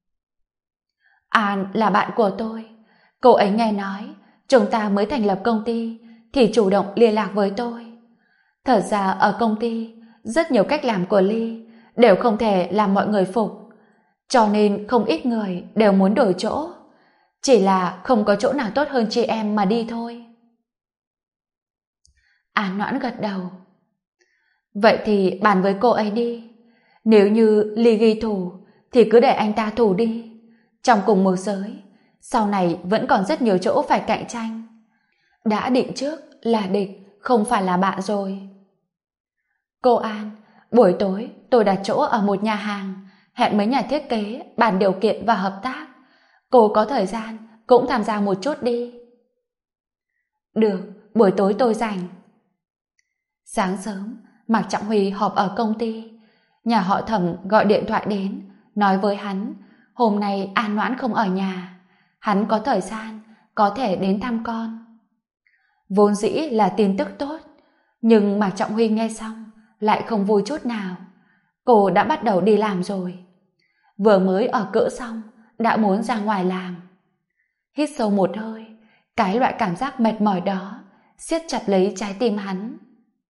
An là bạn của tôi. Cô ấy nghe nói chúng ta mới thành lập công ty thì chủ động liên lạc với tôi. Thật ra ở công ty, rất nhiều cách làm của Ly đều không thể làm mọi người phục, cho nên không ít người đều muốn đổi chỗ. Chỉ là không có chỗ nào tốt hơn chị em mà đi thôi. An Noãn gật đầu. Vậy thì bàn với cô ấy đi. Nếu như Ly ghi thù thì cứ để anh ta thù đi. Trong cùng một giới, sau này vẫn còn rất nhiều chỗ phải cạnh tranh. Đã định trước là địch, không phải là bạn rồi. Cô An, buổi tối tôi đặt chỗ ở một nhà hàng, hẹn mấy nhà thiết kế bàn điều kiện và hợp tác. Cô có thời gian cũng tham gia một chút đi. Được, buổi tối tôi rảnh. Sáng sớm, Mạc Trọng Huy họp ở công ty. Nhà họ Thẩm gọi điện thoại đến, nói với hắn hôm nay An Noãn không ở nhà, hắn có thời gian có thể đến thăm con. Vốn dĩ là tin tức tốt, nhưng Mạc Trọng Huy nghe xong lại không vui chút nào. Cô đã bắt đầu đi làm rồi, vừa mới ở cữ xong đã muốn ra ngoài làm. Hít sâu một hơi, cái loại cảm giác mệt mỏi đó siết chặt lấy trái tim hắn.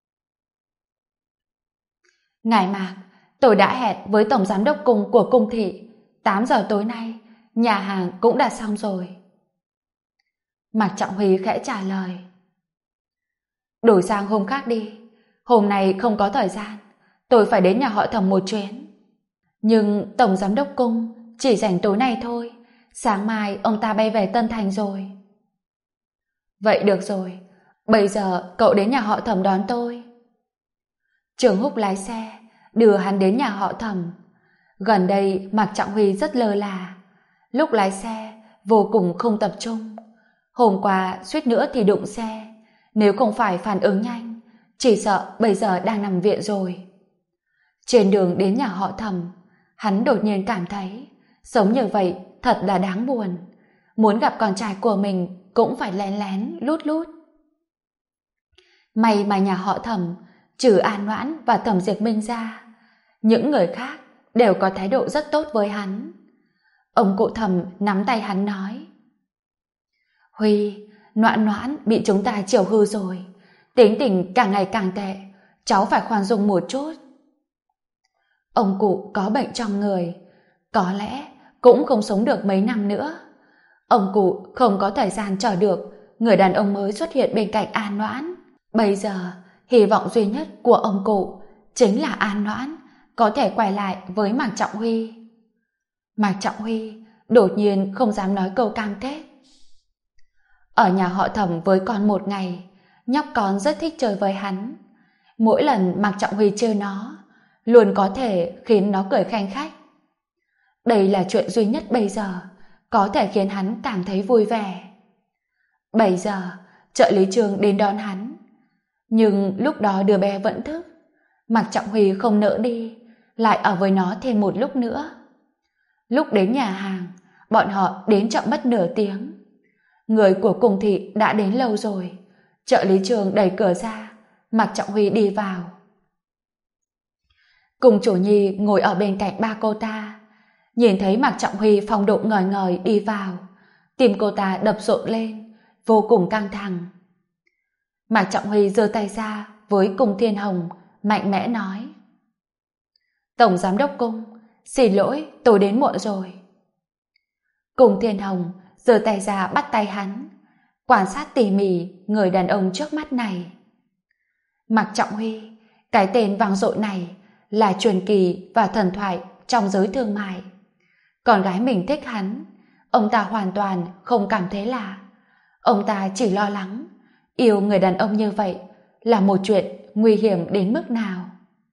Ngài Mạc, tôi đã hẹn với tổng giám đốc cung của cung thị 8 giờ tối nay, nhà hàng cũng đã xong rồi. Mạc Trọng Huy khẽ trả lời. Đổi sang hôm khác đi, hôm nay không có thời gian, tôi phải đến nhà họ Thẩm một chuyến. Nhưng tổng giám đốc cung chỉ rảnh tối nay thôi, sáng mai ông ta bay về Tân Thành rồi. Vậy được rồi, bây giờ cậu đến nhà họ Thẩm đón tôi. Trường Húc lái xe đưa hắn đến nhà họ Thẩm. Gần đây Mạc Trọng Huy rất lơ là, lúc lái xe vô cùng không tập trung. Hôm qua suýt nữa thì đụng xe, nếu không phải phản ứng nhanh chỉ sợ bây giờ đang nằm viện rồi. Trên đường đến nhà họ Thẩm, hắn đột nhiên cảm thấy sống như vậy thật là đáng buồn. Muốn gặp con trai của mình cũng phải lén lén lút lút. May mà nhà họ Thẩm trừ An Noãn và Thẩm Diệp Minh ra, những người khác đều có thái độ rất tốt với hắn. Ông cụ Thẩm nắm tay hắn nói: Huy, Noãn Noãn bị chúng ta chiều hư rồi, tính tình càng ngày càng tệ, cháu phải khoan dung một chút. Ông cụ có bệnh trong người, có lẽ cũng không sống được mấy năm nữa. Ông cụ không có thời gian chờ được người đàn ông mới xuất hiện bên cạnh An Noãn. Bây giờ hy vọng duy nhất của ông cụ chính là An Noãn có thể quay lại với Mạc Trọng Huy. Mạc Trọng Huy đột nhiên không dám nói câu cam kết. Ở nhà họ Thẩm với con một ngày, nhóc con rất thích chơi với hắn. Mỗi lần Mạc Trọng Huy trêu nó, luôn có thể khiến nó cười khanh khách. Đây là chuyện duy nhất bây giờ có thể khiến hắn cảm thấy vui vẻ. Bây giờ trợ lý Trường đến đón hắn, nhưng lúc đó đứa bé vẫn thức. Mạc Trọng Huy không nỡ đi, lại ở với nó thêm một lúc nữa. Lúc đến nhà hàng, bọn họ đến chậm mất nửa tiếng. Người của cung thị đã đến lâu rồi. Trợ lý Trường đẩy cửa ra, Mạc Trọng Huy đi vào. Cung chủ nhi ngồi ở bên cạnh ba cô ta, nhìn thấy Mạc Trọng Huy phong độ ngời ngời đi vào, tim cô ta đập rộn lên, vô cùng căng thẳng. Mạc Trọng Huy giơ tay ra với Cung Thiên Hồng, mạnh mẽ nói: Tổng giám đốc Cung, xin lỗi, tôi đến muộn rồi. Cung Thiên Hồng giơ tay ra bắt tay hắn, quan sát tỉ mỉ người đàn ông trước mắt này. Mạc Trọng Huy, cái tên vang dội này là truyền kỳ và thần thoại trong giới thương mại. Con gái mình thích hắn, ông ta hoàn toàn không cảm thấy lạ. Ông ta chỉ lo lắng yêu người đàn ông như vậy là một chuyện nguy hiểm đến mức nào.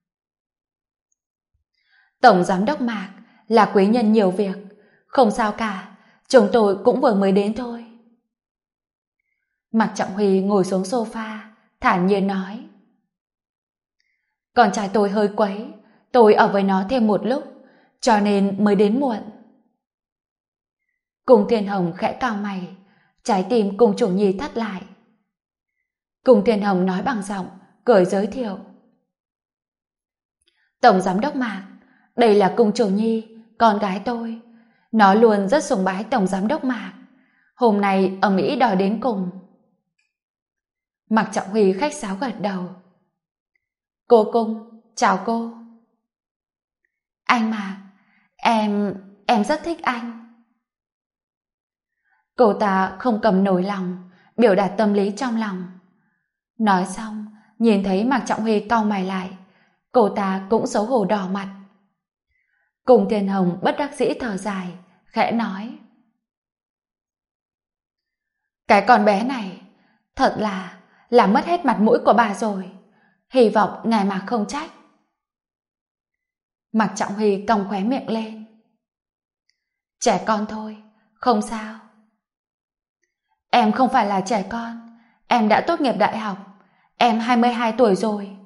Tổng giám đốc Mạc là quý nhân nhiều việc, không sao cả, chúng tôi cũng vừa mới đến thôi. Mạc Trọng Huy ngồi xuống sofa, thản nhiên nói: Con trai tôi hơi quấy, tôi ở với nó thêm một lúc, cho nên mới đến muộn. Cung Thiên Hồng khẽ cau mày, trái tim cung chủ nhi thắt lại. Cung Thiên Hồng nói bằng giọng cười giới thiệu: Tổng giám đốc Mạc, đây là cung chủ nhi, con gái tôi. Nó luôn rất sùng bái tổng giám đốc Mạc. Hôm nay ở Mỹ đòi đến cùng. Mạc Trọng Huy khách sáo gật đầu. Cô Cung, chào cô. Anh Mạc, em rất thích anh. Cô ta không cầm nổi lòng, biểu đạt tâm lý trong lòng. Nói xong, nhìn thấy Mạc Trọng Huy cau mày lại, cô ta cũng xấu hổ đỏ mặt. Cung Thiên Hồng bất đắc dĩ thở dài, khẽ nói: Cái con bé này, thật là làm mất hết mặt mũi của bà rồi. Hy vọng ngài Mạc không trách. Mạc Trọng Huy cong khóe miệng lên. Trẻ con thôi, không sao. Em không phải là trẻ con, em đã tốt nghiệp đại học, em 22 tuổi rồi.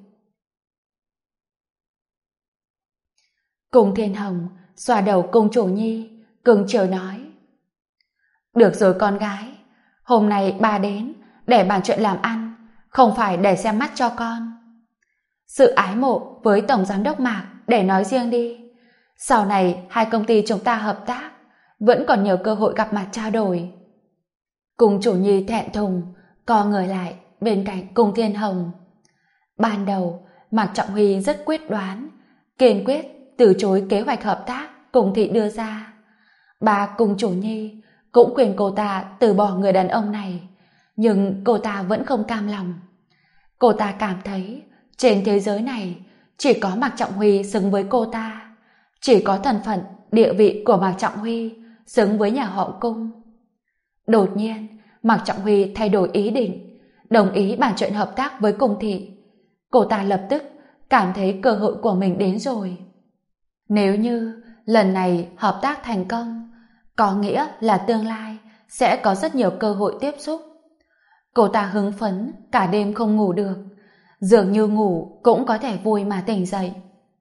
Cung Thiên Hồng xoa đầu Cung Chủ Nhi, cưng chiều nói: Được rồi con gái, hôm nay bà đến để bàn chuyện làm ăn, không phải để xem mắt cho con. Sự ái mộ với Tổng Giám đốc Mạc để nói riêng đi. Sau này hai công ty chúng ta hợp tác, vẫn còn nhiều cơ hội gặp mặt trao đổi. Cung Chủ Nhi thẹn thùng, co người lại bên cạnh Cung Thiên Hồng. Ban đầu, Mạc Trọng Huy rất quyết đoán, kiên quyết từ chối kế hoạch hợp tác cùng thị đưa ra. Bà Cung Chủ Nhi cũng khuyên cô ta từ bỏ người đàn ông này, nhưng cô ta vẫn không cam lòng. Cô ta cảm thấy trên thế giới này chỉ có Mạc Trọng Huy xứng với cô ta, chỉ có thân phận, địa vị của Mạc Trọng Huy xứng với nhà họ Cung. Đột nhiên, Mạc Trọng Huy thay đổi ý định, đồng ý bàn chuyện hợp tác với Cung thị. Cô ta lập tức cảm thấy cơ hội của mình đến rồi. Nếu như lần này hợp tác thành công, có nghĩa là tương lai sẽ có rất nhiều cơ hội tiếp xúc. Cô ta hứng phấn cả đêm không ngủ được, dường như ngủ cũng có thể vui mà tỉnh dậy.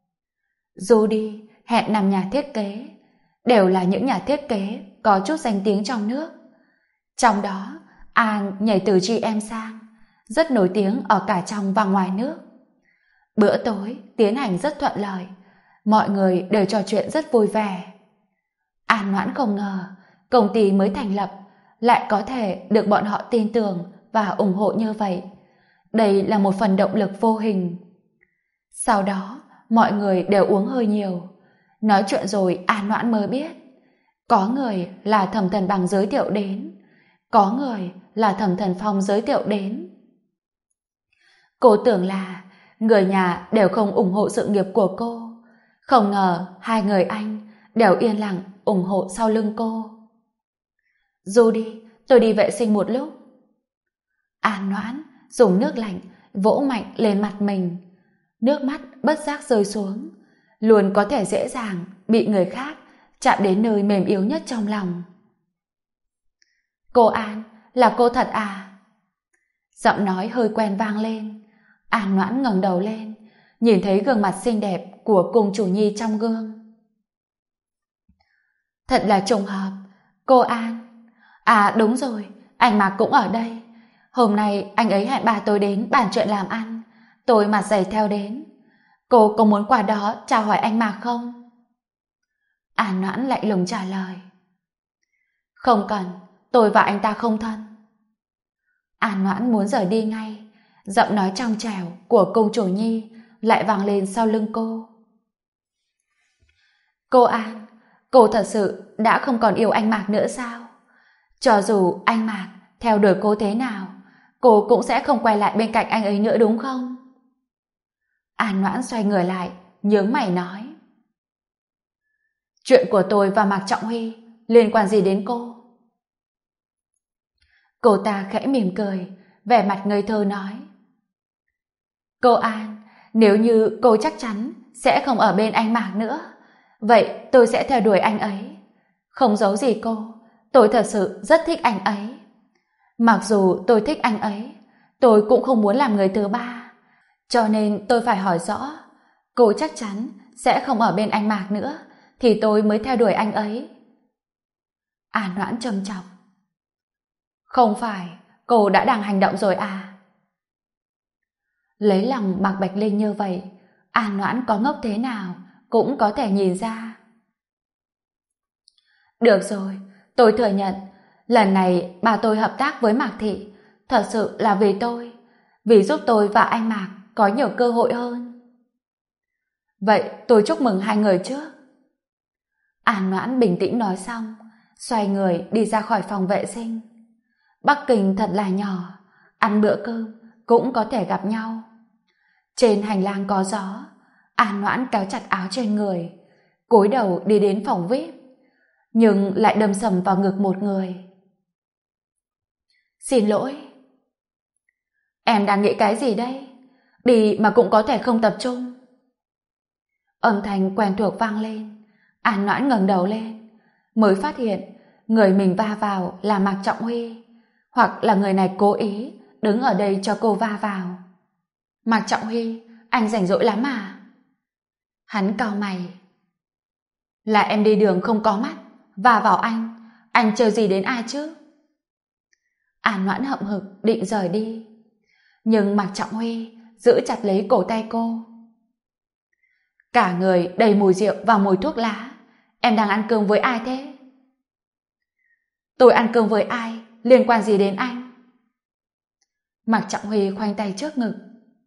Judy hẹn 5 nhà thiết kế, đều là những nhà thiết kế có chút danh tiếng trong nước. Trong đó, An nhảy từ GM sang, rất nổi tiếng ở cả trong và ngoài nước. Bữa tối tiến hành rất thuận lợi, mọi người đều trò chuyện rất vui vẻ. An Noãn không ngờ công ty mới thành lập lại có thể được bọn họ tin tưởng và ủng hộ như vậy. Đây là một phần động lực vô hình. Sau đó, mọi người đều uống hơi nhiều. Nói chuyện rồi An Noãn mới biết, có người là Thẩm Thần Bằng giới thiệu đến, có người là Thẩm Thần Phong giới thiệu đến. Cô tưởng là người nhà đều không ủng hộ sự nghiệp của cô, không ngờ hai người anh đều yên lặng ủng hộ sau lưng cô. Judy, tôi đi vệ sinh một lúc. An Noãn dùng nước lạnh vỗ mạnh lên mặt mình, nước mắt bất giác rơi xuống, luôn có thể dễ dàng bị người khác chạm đến nơi mềm yếu nhất trong lòng. Cô An, là cô thật à? Giọng nói hơi quen vang lên. An Noãn ngẩng đầu lên, nhìn thấy gương mặt xinh đẹp của Cung Chủ Nhi trong gương. Thật là trùng hợp, cô An. À đúng rồi, anh Mạc cũng ở đây. Hôm nay anh ấy hẹn bà tôi đến bàn chuyện làm ăn, tôi mặt dày theo đến. Cô có muốn qua đó chào hỏi anh Mạc không? An Noãn lạnh lùng trả lời. Không cần, tôi và anh ta không thân. An Noãn muốn rời đi ngay, giọng nói trong trẻo của Cung Chủ Nhi lại vang lên sau lưng cô. Cô An, cô thật sự đã không còn yêu anh Mạc nữa sao? Cho dù anh Mạc theo đuổi cô thế nào, cô cũng sẽ không quay lại bên cạnh anh ấy nữa đúng không? An Noãn xoay người lại, nhướng mày nói. Chuyện của tôi và Mạc Trọng Huy liên quan gì đến cô? Cô ta khẽ mỉm cười, vẻ mặt ngây thơ nói. Cô An, nếu như cô chắc chắn sẽ không ở bên anh Mạc nữa, vậy tôi sẽ theo đuổi anh ấy. Không giấu gì cô, tôi thật sự rất thích anh ấy. Mặc dù tôi thích anh ấy, tôi cũng không muốn làm người thứ ba. Cho nên tôi phải hỏi rõ, cô chắc chắn sẽ không ở bên anh Mạc nữa, thì tôi mới theo đuổi anh ấy. An Noãn trầm trọng. Không phải, cô đã đang hành động rồi à? Lấy lòng Mạc Bạch Linh như vậy, An Noãn có ngốc thế nào cũng có thể nhìn ra. Được rồi, tôi thừa nhận, lần này bà tôi hợp tác với Mạc Thị, thật sự là vì tôi, vì giúp tôi và anh Mạc có nhiều cơ hội hơn. Vậy tôi chúc mừng hai người trước. An Noãn bình tĩnh nói xong, xoay người đi ra khỏi phòng vệ sinh. Bắc Kinh thật là nhỏ, ăn bữa cơm cũng có thể gặp nhau. Trên hành lang có gió, An Noãn kéo chặt áo trên người, cúi đầu đi đến phòng VIP, nhưng lại đâm sầm vào ngực một người. Xin lỗi. Em đang nghĩ cái gì đây? Đi mà cũng có thể không tập trung. Âm thanh quen thuộc vang lên. An Noãn ngẩng đầu lên, mới phát hiện người mình va vào là Mạc Trọng Huy, hoặc là người này cố ý đứng ở đây cho cô va vào. Mạc Trọng Huy, anh rảnh rỗi lắm à? Hắn cau mày. Là em đi đường không có mắt, va vào anh chờ gì đến ai chứ? An Noãn hậm hực định rời đi, nhưng Mạc Trọng Huy giữ chặt lấy cổ tay cô. Cả người đầy mùi rượu và mùi thuốc lá, em đang ăn cơm với ai thế? Tôi ăn cơm với ai, liên quan gì đến anh? Mạc Trọng Huy khoanh tay trước ngực.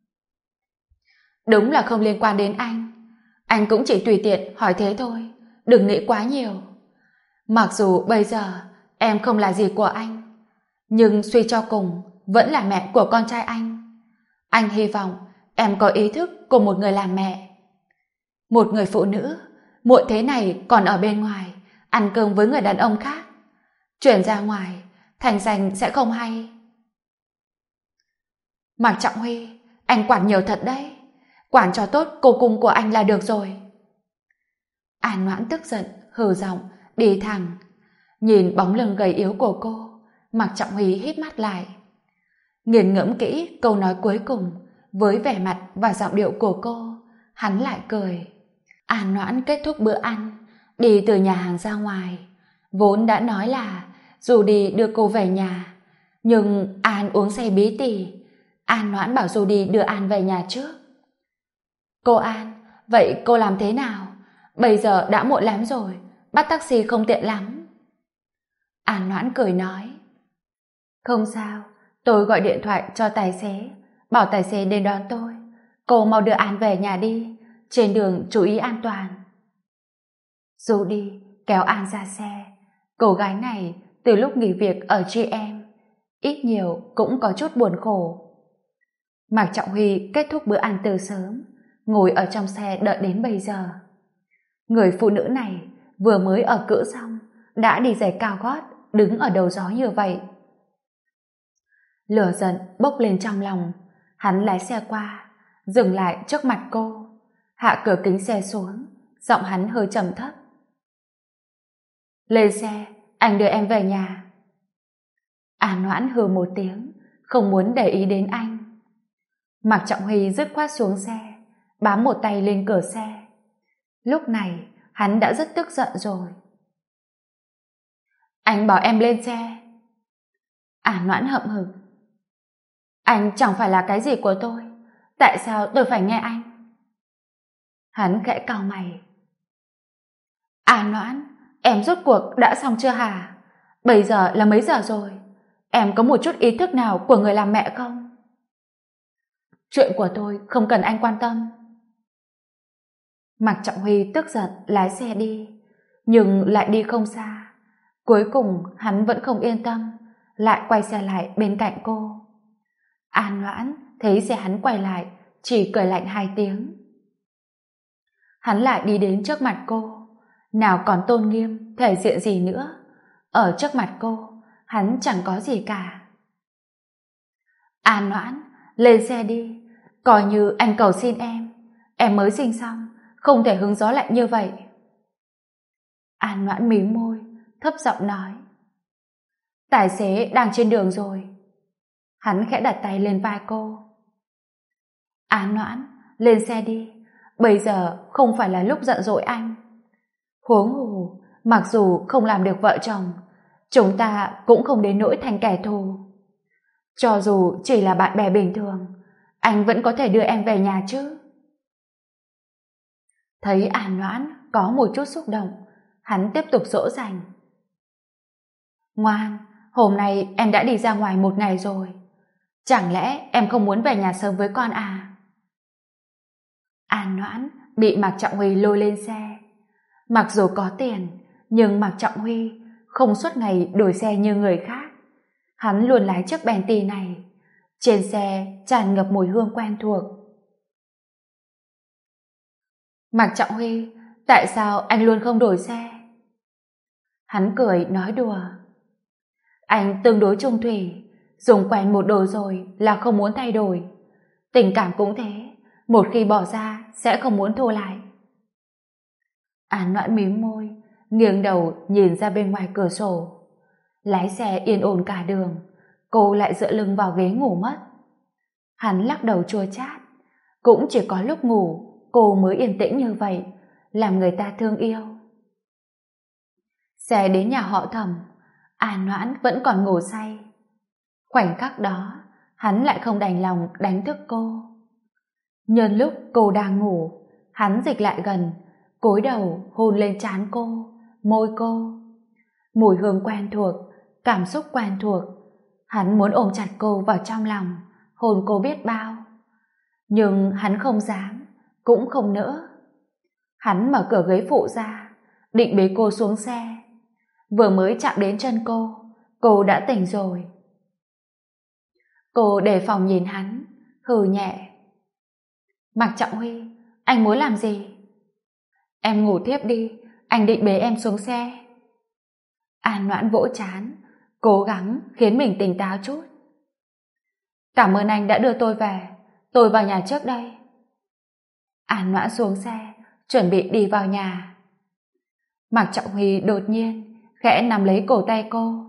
Đúng là không liên quan đến anh cũng chỉ tùy tiện hỏi thế thôi, đừng nghĩ quá nhiều. Mặc dù bây giờ em không là gì của anh, nhưng suy cho cùng vẫn là mẹ của con trai anh. Anh hy vọng em có ý thức của một người làm mẹ. Một người phụ nữ muộn thế này còn ở bên ngoài ăn cơm với người đàn ông khác, chuyển ra ngoài thành danh sẽ không hay. Mạc Trọng Huy, anh quản nhiều thật đấy, quản cho tốt cô cung của anh là được rồi. An Noãn tức giận hừ giọng đi thẳng, nhìn bóng lưng gầy yếu của cô. Mạc Trọng Huy hít mắt lại, nghiền ngẫm kỹ câu nói cuối cùng. Với vẻ mặt và giọng điệu của cô, hắn lại cười. An Noãn kết thúc bữa ăn, đi từ nhà hàng ra ngoài. Vốn đã nói là dù đi đưa cô về nhà, nhưng An uống say bí tỉ. An Noãn bảo dù đi đưa An về nhà trước. Cô An, vậy cô làm thế nào? Bây giờ đã muộn lắm rồi, bắt taxi không tiện lắm. An Noãn cười nói. Không sao, tôi gọi điện thoại cho tài xế, bảo tài xế đến đón tôi. Cô mau đưa An về nhà đi, trên đường chú ý an toàn. Dù đi kéo An ra xe. Cô gái này từ lúc nghỉ việc ở GM, ít nhiều cũng có chút buồn khổ. Mạc Trọng Huy kết thúc bữa ăn từ sớm, ngồi ở trong xe đợi đến bây giờ. Người phụ nữ này vừa mới ở cữ xong đã đi giày cao gót đứng ở đầu gió như vậy. Lửa giận bốc lên trong lòng. Hắn lái xe qua, dừng lại trước mặt cô, hạ cửa kính xe xuống, giọng hắn hơi trầm thấp. Lên xe, anh đưa em về nhà. An Noãn hừ một tiếng, không muốn để ý đến anh. Mạc Trọng Huy dứt khoát xuống xe, bám một tay lên cửa xe. Lúc này hắn đã rất tức giận rồi. Anh bảo em lên xe. An Noãn hậm hực. Anh chẳng phải là cái gì của tôi, tại sao tôi phải nghe anh? Hắn khẽ cau mày. An Noãn, em rốt cuộc đã xong chưa hả? Bây giờ là mấy giờ rồi? Em có một chút ý thức nào của người làm mẹ không? Chuyện của tôi không cần anh quan tâm. Mạc Trọng Huy tức giận lái xe đi, nhưng lại đi không xa. Cuối cùng hắn vẫn không yên tâm, lại quay xe lại bên cạnh cô. An Noãn thấy xe hắn quay lại, chỉ cười lạnh 2 tiếng. Hắn lại đi đến trước mặt cô, nào còn tôn nghiêm thể diện gì nữa. Ở trước mặt cô, hắn chẳng có gì cả. An Noãn, lên xe đi, coi như anh cầu xin em mới sinh xong, không thể hứng gió lạnh như vậy. An Noãn mím môi, thấp giọng nói. Tài xế đang trên đường rồi. Hắn khẽ đặt tay lên vai cô. An Noãn, lên xe đi, bây giờ không phải là lúc giận dỗi anh. Huống hồ, mặc dù không làm được vợ chồng, chúng ta cũng không đến nỗi thành kẻ thù. Cho dù chỉ là bạn bè bình thường, anh vẫn có thể đưa em về nhà chứ. Thấy An Noãn có một chút xúc động, hắn tiếp tục dỗ dành. Ngoan, hôm nay em đã đi ra ngoài 1 ngày rồi, chẳng lẽ em không muốn về nhà sớm với con à? An Noãn bị Mạc Trọng Huy lôi lên xe. Mặc dù có tiền, nhưng Mạc Trọng Huy không suốt ngày đổi xe như người khác. Hắn luôn lái chiếc Bentley này. Trên xe tràn ngập mùi hương quen thuộc. Mạc Trọng Huy, tại sao anh luôn không đổi xe? Hắn cười nói đùa. Anh tương đối trung thủy, dùng quen một đồ rồi là không muốn thay đổi. Tình cảm cũng thế, một khi bỏ ra sẽ không muốn thu lại. An Noãn mím môi, nghiêng đầu nhìn ra bên ngoài cửa sổ. Lái xe yên ổn cả đường, cô lại dựa lưng vào ghế ngủ mất. Hắn lắc đầu chua chát. Cũng chỉ có lúc ngủ cô mới yên tĩnh như vậy, làm người ta thương yêu. Xe đến nhà họ Thẩm, An Noãn vẫn còn ngủ say. Khoảnh khắc đó hắn lại không đành lòng đánh thức cô. Nhân lúc cô đang ngủ, hắn dịch lại gần, cúi đầu hôn lên trán cô, môi cô. Mùi hương quen thuộc, cảm xúc quen thuộc. Hắn muốn ôm chặt cô vào trong lòng, hôn cô biết bao. Nhưng hắn không dám, cũng không nỡ. Hắn mở cửa ghế phụ ra, định bế cô xuống xe. Vừa mới chạm đến chân cô đã tỉnh rồi. Cô đề phòng nhìn hắn, hừ nhẹ. Mạc Trọng Huy, anh muốn làm gì? Em ngủ tiếp đi, anh định bế em xuống xe. An Noãn vỗ trán, cố gắng khiến mình tỉnh táo chút. Cảm ơn anh đã đưa tôi về, tôi vào nhà trước đây. An Noãn xuống xe, chuẩn bị đi vào nhà. Mạc Trọng Huy đột nhiên khẽ nắm lấy cổ tay cô.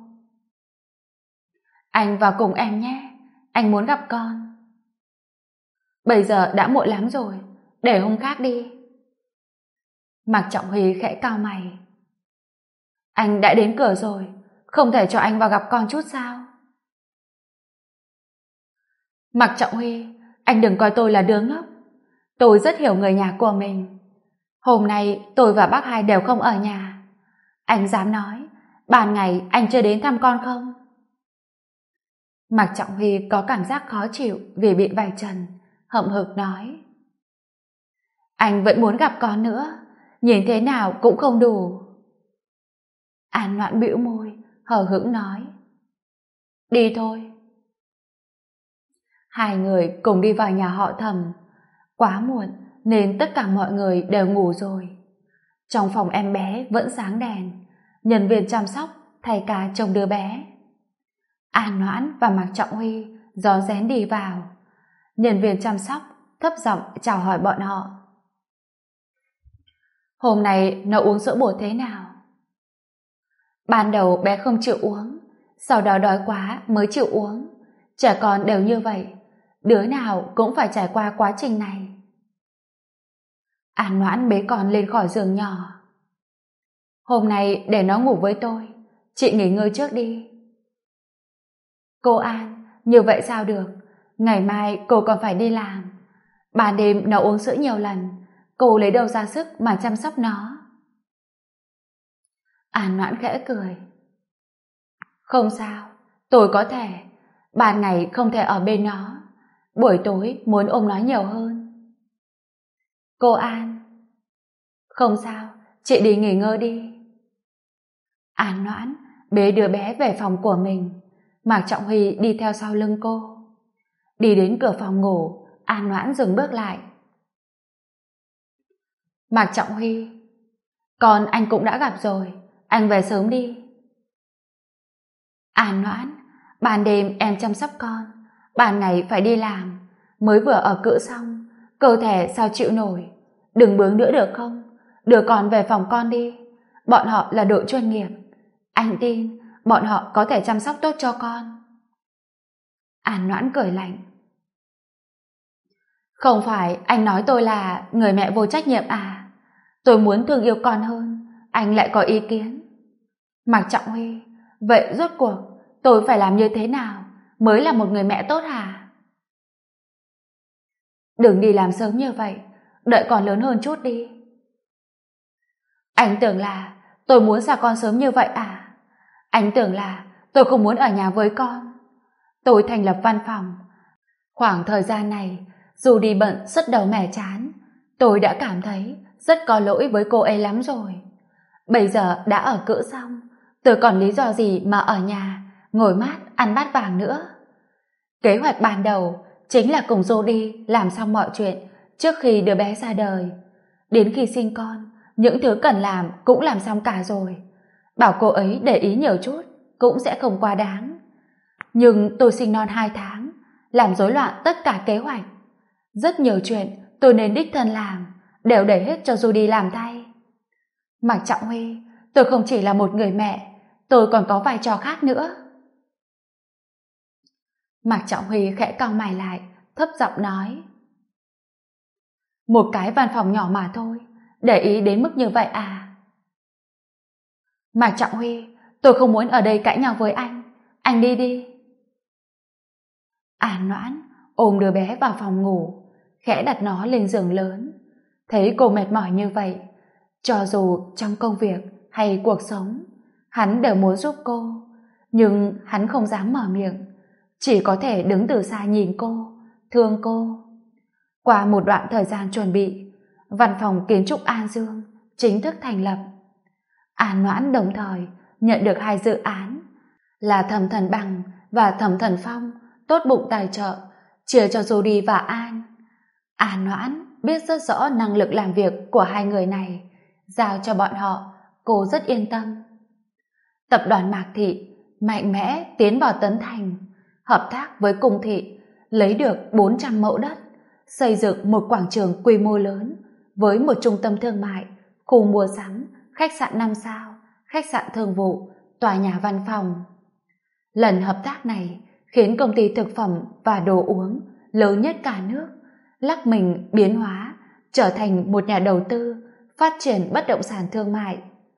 Anh vào cùng em nhé, anh muốn gặp con. Bây giờ đã muộn lắm rồi, để hôm khác đi. Mạc Trọng Huy khẽ cau mày. Anh đã đến cửa rồi, không thể cho anh vào gặp con chút sao? Mạc Trọng Huy, anh đừng coi tôi là đứa ngốc. Tôi rất hiểu người nhà của mình. Hôm nay tôi và bác hai đều không ở nhà. Anh dám nói, ban ngày anh chưa đến thăm con không? Mạc Trọng Huy có cảm giác khó chịu vì bị vạch trần, hậm hực nói. Anh vẫn muốn gặp con nữa, nhìn thế nào cũng không đủ. An Noãn bĩu môi, hờ hững nói. Đi thôi. Hai người cùng đi vào nhà họ Thẩm. Quá muộn nên tất cả mọi người đều ngủ rồi. Trong phòng em bé vẫn sáng đèn, nhân viên chăm sóc thay ca trông đứa bé. An Noãn và Mạc Trọng Huy rón rén đi vào. Nhân viên chăm sóc thấp giọng chào hỏi bọn họ. Hôm nay nó uống sữa bột thế nào? Ban đầu bé không chịu uống, sau đó đói quá mới chịu uống. Trẻ con đều như vậy, đứa nào cũng phải trải qua quá trình này. An Noãn bế con lên khỏi giường nhỏ. Hôm nay để nó ngủ với tôi, chị nghỉ ngơi trước đi. Cô An, như vậy sao được? Ngày mai cô còn phải đi làm. Ban đêm nó uống sữa nhiều lần, cô lấy đâu ra sức mà chăm sóc nó? An Noãn khẽ cười. Không sao, tôi có thể. Ban ngày không thể ở bên nó, buổi tối muốn ôm nó nhiều hơn. Cô An. Không sao, chị đi nghỉ ngơi đi. An Noãn bế đứa bé về phòng của mình. Mạc Trọng Huy đi theo sau lưng cô. Đi đến cửa phòng ngủ, An Noãn dừng bước lại. Mạc Trọng Huy, con anh cũng đã gặp rồi, anh về sớm đi. An Noãn, ban đêm em chăm sóc con, ban ngày phải đi làm, mới vừa ở cữ xong, cơ thể sao chịu nổi. Đừng bướng nữa được không? Đưa con về phòng con đi, bọn họ là đội chuyên nghiệp, anh tin bọn họ có thể chăm sóc tốt cho con. An Noãn cười lạnh. Không phải anh nói tôi là người mẹ vô trách nhiệm à? Tôi muốn thương yêu con hơn, anh lại có ý kiến. Mạc Trọng Huy, vậy rốt cuộc tôi phải làm như thế nào mới là một người mẹ tốt hả? Đừng đi làm sớm như vậy, đợi con lớn hơn chút đi. Anh tưởng là tôi muốn xa con sớm như vậy à? Anh tưởng là tôi không muốn ở nhà với con. Tôi thành lập văn phòng. Khoảng thời gian này, dù đi bận sứt đầu mẻ chán, Tôi đã cảm thấy rất có lỗi với cô ấy lắm rồi. Bây giờ đã ở cữ xong, tôi còn lý do gì mà ở nhà ngồi mát ăn bát vàng nữa. Kế hoạch ban đầu chính là cùng Jody làm xong mọi chuyện trước khi đứa bé ra đời. Đến khi sinh con, những thứ cần làm cũng làm xong cả rồi. Bảo cô ấy để ý nhiều chút cũng sẽ không quá đáng. Nhưng tôi sinh non 2 tháng, làm rối loạn tất cả kế hoạch. Rất nhiều chuyện tôi nên đích thân làm, đều để hết cho Jody làm thay. Mạc Trọng Huy, tôi không chỉ là một người mẹ, tôi còn có vai trò khác nữa. Mạc Trọng Huy khẽ cau mày lại, thấp giọng nói. Một cái văn phòng nhỏ mà thôi, để ý đến mức như vậy à? Mạc Trọng Huy, tôi không muốn ở đây cãi nhau với anh đi đi. An Noãn ôm đứa bé vào phòng ngủ, khẽ đặt nó lên giường lớn. Thấy cô mệt mỏi như vậy, cho dù trong công việc hay cuộc sống, hắn đều muốn giúp cô, nhưng hắn không dám mở miệng, chỉ có thể đứng từ xa nhìn cô, thương cô. Qua một đoạn thời gian chuẩn bị, văn phòng kiến trúc An Dương chính thức thành lập. An Noãn đồng thời nhận được 2 dự án là Thẩm Thần Bằng và Thẩm Thần Phong tốt bụng tài trợ, chia cho Jody và An. An Noãn biết rất rõ năng lực làm việc của 2 người này, giao cho bọn họ, cô rất yên tâm. Tập đoàn Mạc Thị mạnh mẽ tiến vào Tấn Thành, hợp tác với Cung Thị, lấy được 400 mẫu đất, xây dựng một quảng trường quy mô lớn với một trung tâm thương mại, khu mua sắm, khách sạn 5 sao, khách sạn thương vụ, tòa nhà văn phòng. Lần hợp tác này khiến công ty thực phẩm và đồ uống lớn nhất cả nước lắc mình biến hóa, trở thành một nhà đầu tư phát triển bất động sản thương mại.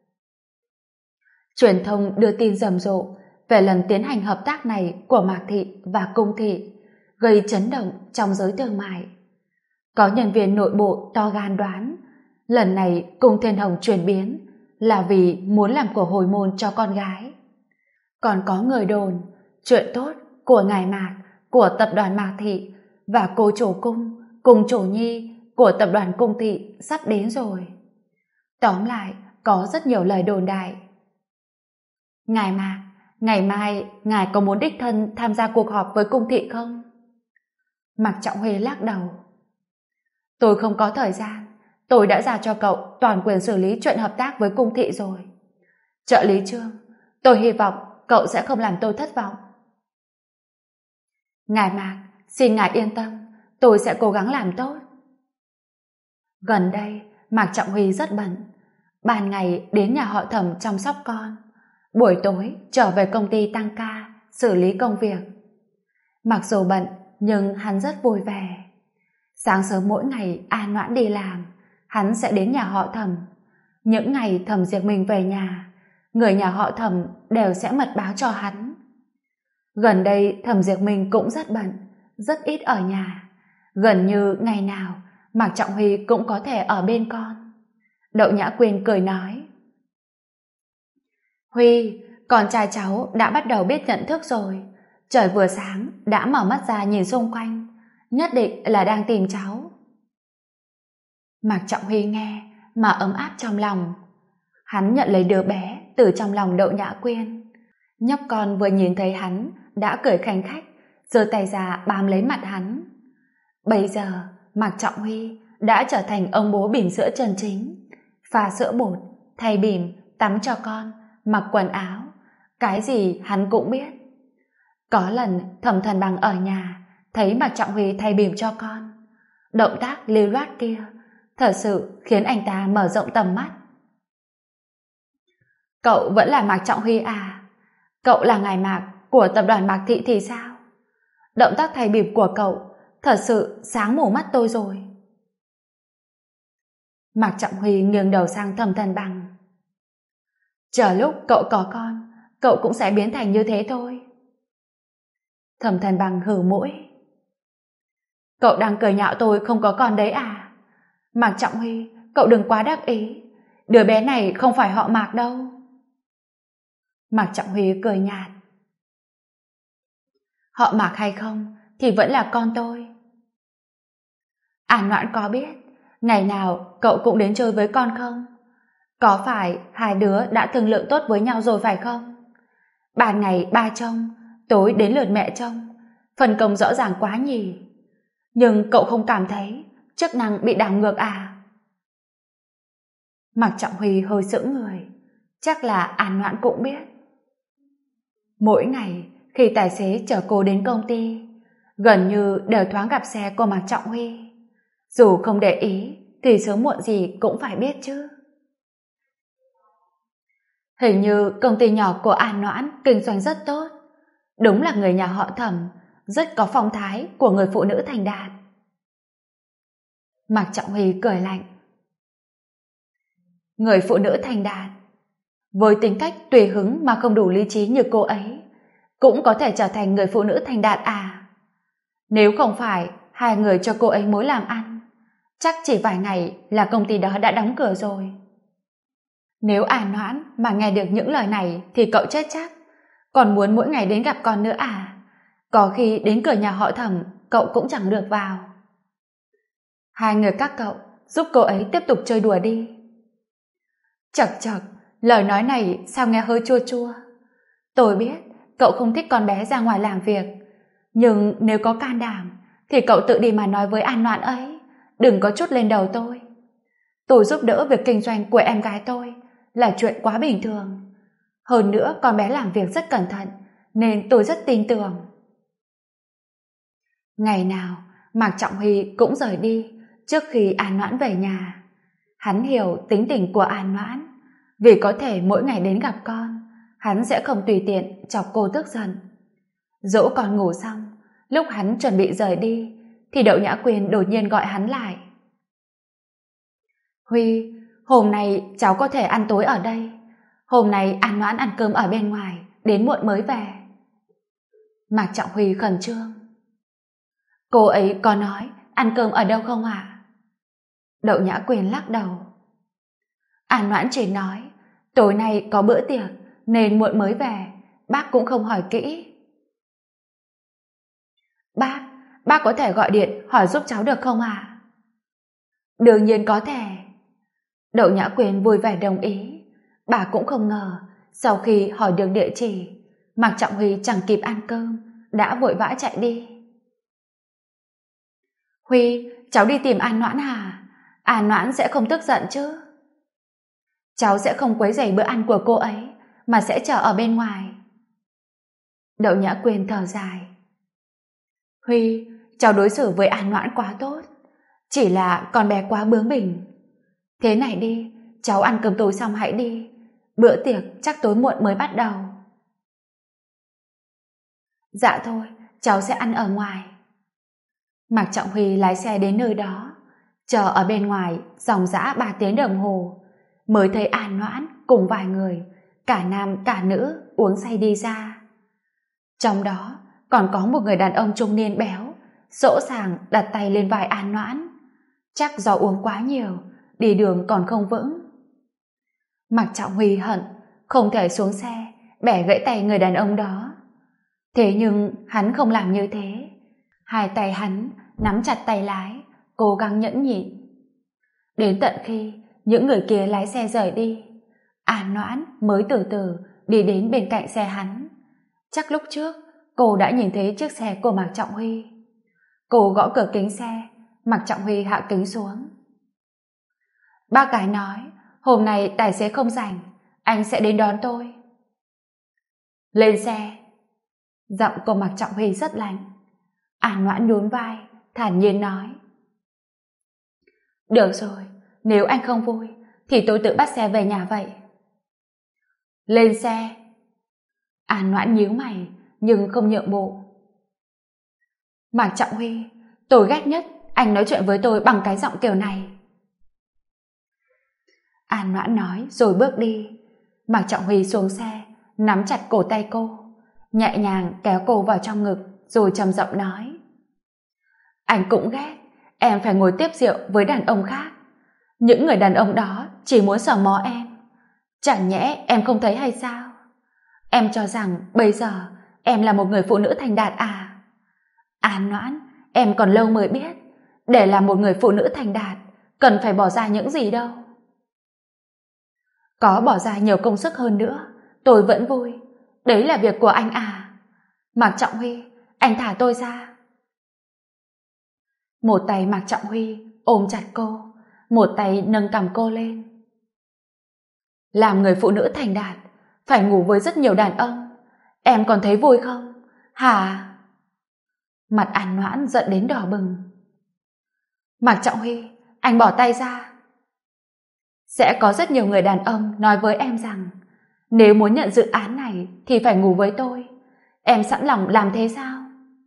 Truyền thông đưa tin rầm rộ về lần tiến hành hợp tác này của Mạc Thị và Cung Thị, gây chấn động trong giới thương mại. Có nhân viên nội bộ to gan đoán lần này Cung Thiên Hồng chuyển biến là vì muốn làm của hồi môn cho con gái. Còn có người đồn chuyện tốt của ngài Mạc, của tập đoàn Mạc Thị và cô chủ Cung cùng chủ nhi của tập đoàn Cung Thị sắp đến rồi. Tóm lại, có rất nhiều lời đồn đại. Ngài Mạc, ngày mai ngài có muốn đích thân tham gia cuộc họp với Cung Thị không? Mạc Trọng Huy lắc đầu. Tôi không có thời gian, tôi đã giao cho cậu toàn quyền xử lý chuyện hợp tác với Cung Thị rồi. Trợ lý Trương, tôi hy vọng cậu sẽ không làm tôi thất vọng. Ngài Mạc, xin ngài yên tâm, tôi sẽ cố gắng làm tốt. Gần đây, Mạc Trọng Huy rất bận. Ban ngày đến nhà họ Thẩm chăm sóc con, buổi tối trở về công ty tăng ca, xử lý công việc. Mặc dù bận, nhưng hắn rất vui vẻ. Sáng sớm mỗi ngày An Noãn đi làm, hắn sẽ đến nhà họ Thẩm. Những ngày Thẩm Diệp Minh về nhà, người nhà họ Thẩm đều sẽ mật báo cho hắn. Gần đây Thẩm Diệp Minh cũng rất bận, rất ít ở nhà. Gần như ngày nào Mạc Trọng Huy cũng có thể ở bên con. Đậu Nhã Quyên cười nói. Huy, con trai cháu đã bắt đầu biết nhận thức rồi. Trời vừa sáng đã mở mắt ra nhìn xung quanh, nhất định là đang tìm cháu. Mạc Trọng Huy nghe mà ấm áp trong lòng. Hắn nhận lấy đứa bé từ trong lòng Đậu Nhã Quyên. Nhóc con vừa nhìn thấy hắn đã cười khanh khách, giơ tay ra bám lấy mặt hắn. Bây giờ Mạc Trọng Huy đã trở thành ông bố bỉm sữa chân chính, pha sữa bột, thay bỉm, tắm cho con, mặc quần áo, cái gì hắn cũng biết. Có lần Thẩm Thần Bằng ở nhà thấy Mạc Trọng Huy thay bỉm cho con, động tác lưu loát kia thật sự khiến anh ta mở rộng tầm mắt. Cậu vẫn là Mạc Trọng Huy à? Cậu là ngài Mạc của tập đoàn Mạc Thị thì sao? Động tác thay bỉm của cậu thật sự sáng mù mắt tôi rồi. Mạc Trọng Huy nghiêng đầu sang Thẩm Thần Bằng. Chờ lúc cậu có con, cậu cũng sẽ biến thành như thế thôi. Thẩm Thần Bằng hừ mũi. Cậu đang cười nhạo tôi không có con đấy à? Mạc Trọng Huy, cậu đừng quá đắc ý. Đứa bé này không phải họ Mạc đâu. Mạc Trọng Huy cười nhạt. Họ Mạc hay không thì vẫn là con tôi. An Noãn có biết Ngày nào cậu cũng đến chơi với con không? Có phải hai đứa đã thương lượng tốt với nhau rồi phải không? Ban ngày ba trông, tối đến lượt mẹ trông, phân công rõ ràng quá nhỉ. Nhưng cậu không cảm thấy chức năng bị đảo ngược à? Mạc Trọng Huy hơi sững người, chắc là An Noãn cũng biết. Mỗi ngày khi tài xế chở cô đến công ty, gần như đều thoáng gặp xe của Mạc Trọng Huy. Dù không để ý thì sớm muộn gì cũng phải biết chứ. Hình như công ty nhỏ của An Noãn kinh doanh rất tốt. Đúng là người nhà họ Thẩm, rất có phong thái của người phụ nữ thành đạt. Mạc Trọng Huy cười lạnh. Người phụ nữ thành đạt, với tính cách tùy hứng mà không đủ lý trí như cô ấy, cũng có thể trở thành người phụ nữ thành đạt à? Nếu không phải hai người cho cô ấy mối làm ăn, chắc chỉ vài ngày là công ty đó đã đóng cửa rồi. Nếu An Noãn mà nghe được những lời này thì cậu chết chắc. Còn muốn mỗi ngày đến gặp con nữa à? Có khi đến cửa nhà họ Thẩm cậu cũng chẳng được vào. Hai người các cậu giúp cô ấy tiếp tục chơi đùa đi. Chậc chậc, lời nói này sao nghe hơi chua chua. Tôi biết cậu không thích con bé ra ngoài làm việc, nhưng nếu có can đảm thì cậu tự đi mà nói với An Noãn ấy, đừng có chút lên đầu tôi. Tôi giúp đỡ việc kinh doanh của em gái tôi là chuyện quá bình thường. Hơn nữa con bé làm việc rất cẩn thận, nên tôi rất tin tưởng. Ngày nào Mạc Trọng Huy cũng rời đi trước khi An Noãn về nhà. Hắn hiểu tính tình của An Noãn, vì có thể mỗi ngày đến gặp con, hắn sẽ không tùy tiện chọc cô tức giận. Dỗ con ngủ xong, lúc hắn chuẩn bị rời đi thì Đậu Nhã Quyên đột nhiên gọi hắn lại. Huy, hôm nay cháu có thể ăn tối ở đây. Hôm nay An Noãn ăn cơm ở bên ngoài, đến muộn mới về. Mạc Trọng Huy khẩn trương. Cô ấy có nói ăn cơm ở đâu không ạ? Đậu Nhã Quyên lắc đầu. An Noãn chỉ nói tối nay có bữa tiệc nên muộn mới về, bác cũng không hỏi kỹ. Bác có thể gọi điện hỏi giúp cháu được không ạ? Đương nhiên có thể. Đậu Nhã Quyên vui vẻ đồng ý. Bà cũng không ngờ sau khi hỏi được địa chỉ, Mạc Trọng Huy chẳng kịp ăn cơm đã vội vã chạy đi. Huy, cháu đi tìm An Noãn hả? An Noãn sẽ không tức giận chứ? Cháu sẽ không quấy rầy bữa ăn của cô ấy, mà sẽ chờ ở bên ngoài. Đậu Nhã Quyên thở dài. Huy, cháu đối xử với An Noãn quá tốt, chỉ là con bé quá bướng bỉnh. Thế này đi, cháu ăn cơm tối xong hãy đi, bữa tiệc chắc tối muộn mới bắt đầu. Dạ thôi, cháu sẽ ăn ở ngoài. Mạc Trọng Huy lái xe đến nơi đó, chờ ở bên ngoài dòng dã 3 tiếng đồng hồ, mới thấy An Noãn cùng vài người, cả nam cả nữ uống say đi ra. Trong đó còn có một người đàn ông trung niên béo, sỗ sàng đặt tay lên vai An Noãn, chắc do uống quá nhiều, đi đường còn không vững. Mạc Trọng Huy hận không thể xuống xe bẻ gãy tay người đàn ông đó. Thế nhưng hắn không làm như thế. Hai tay hắn nắm chặt tay lái, cố gắng nhẫn nhịn. Đến tận khi những người kia lái xe rời đi, An Noãn mới từ từ đi đến bên cạnh xe hắn. Chắc lúc trước cô đã nhìn thấy chiếc xe của Mạc Trọng Huy. Cô gõ cửa kính xe, Mạc Trọng Huy hạ kính xuống. Bác gái nói hôm nay tài xế không rảnh, anh sẽ đến đón tôi. Lên xe. Giọng của Mạc Trọng Huy rất lạnh. An Noãn nhún vai, thản nhiên nói. Được rồi, nếu anh không vui thì tôi tự bắt xe về nhà vậy. Lên xe. An Noãn nhíu mày nhưng không nhượng bộ. Mạc Trọng Huy, tôi ghét nhất anh nói chuyện với tôi bằng cái giọng kiểu này. An Noãn nói rồi bước đi. Mạc Trọng Huy xuống xe, nắm chặt cổ tay cô, nhẹ nhàng kéo cô vào trong ngực rồi trầm giọng nói. Anh cũng ghét em phải ngồi tiếp rượu với đàn ông khác. Những người đàn ông đó chỉ muốn sờ mó em. Chẳng nhẽ em không thấy hay sao? Em cho rằng bây giờ em là một người phụ nữ thành đạt à? An Noãn, em còn lâu mới biết, để là một người phụ nữ thành đạt cần phải bỏ ra những gì đâu. Có bỏ ra nhiều công sức hơn nữa, tôi vẫn vui. Đấy là việc của anh à. Mạc Trọng Huy, anh thả tôi ra. Một tay Mạc Trọng Huy ôm chặt cô, một tay nâng cằm cô lên. Làm người phụ nữ thành đạt, phải ngủ với rất nhiều đàn ông. Em còn thấy vui không? Hả? Mặt An Noãn giận đến đỏ bừng. Mạc Trọng Huy, anh bỏ tay ra. Sẽ có rất nhiều người đàn ông nói với em rằng nếu muốn nhận dự án này thì phải ngủ với tôi. Em sẵn lòng làm thế sao?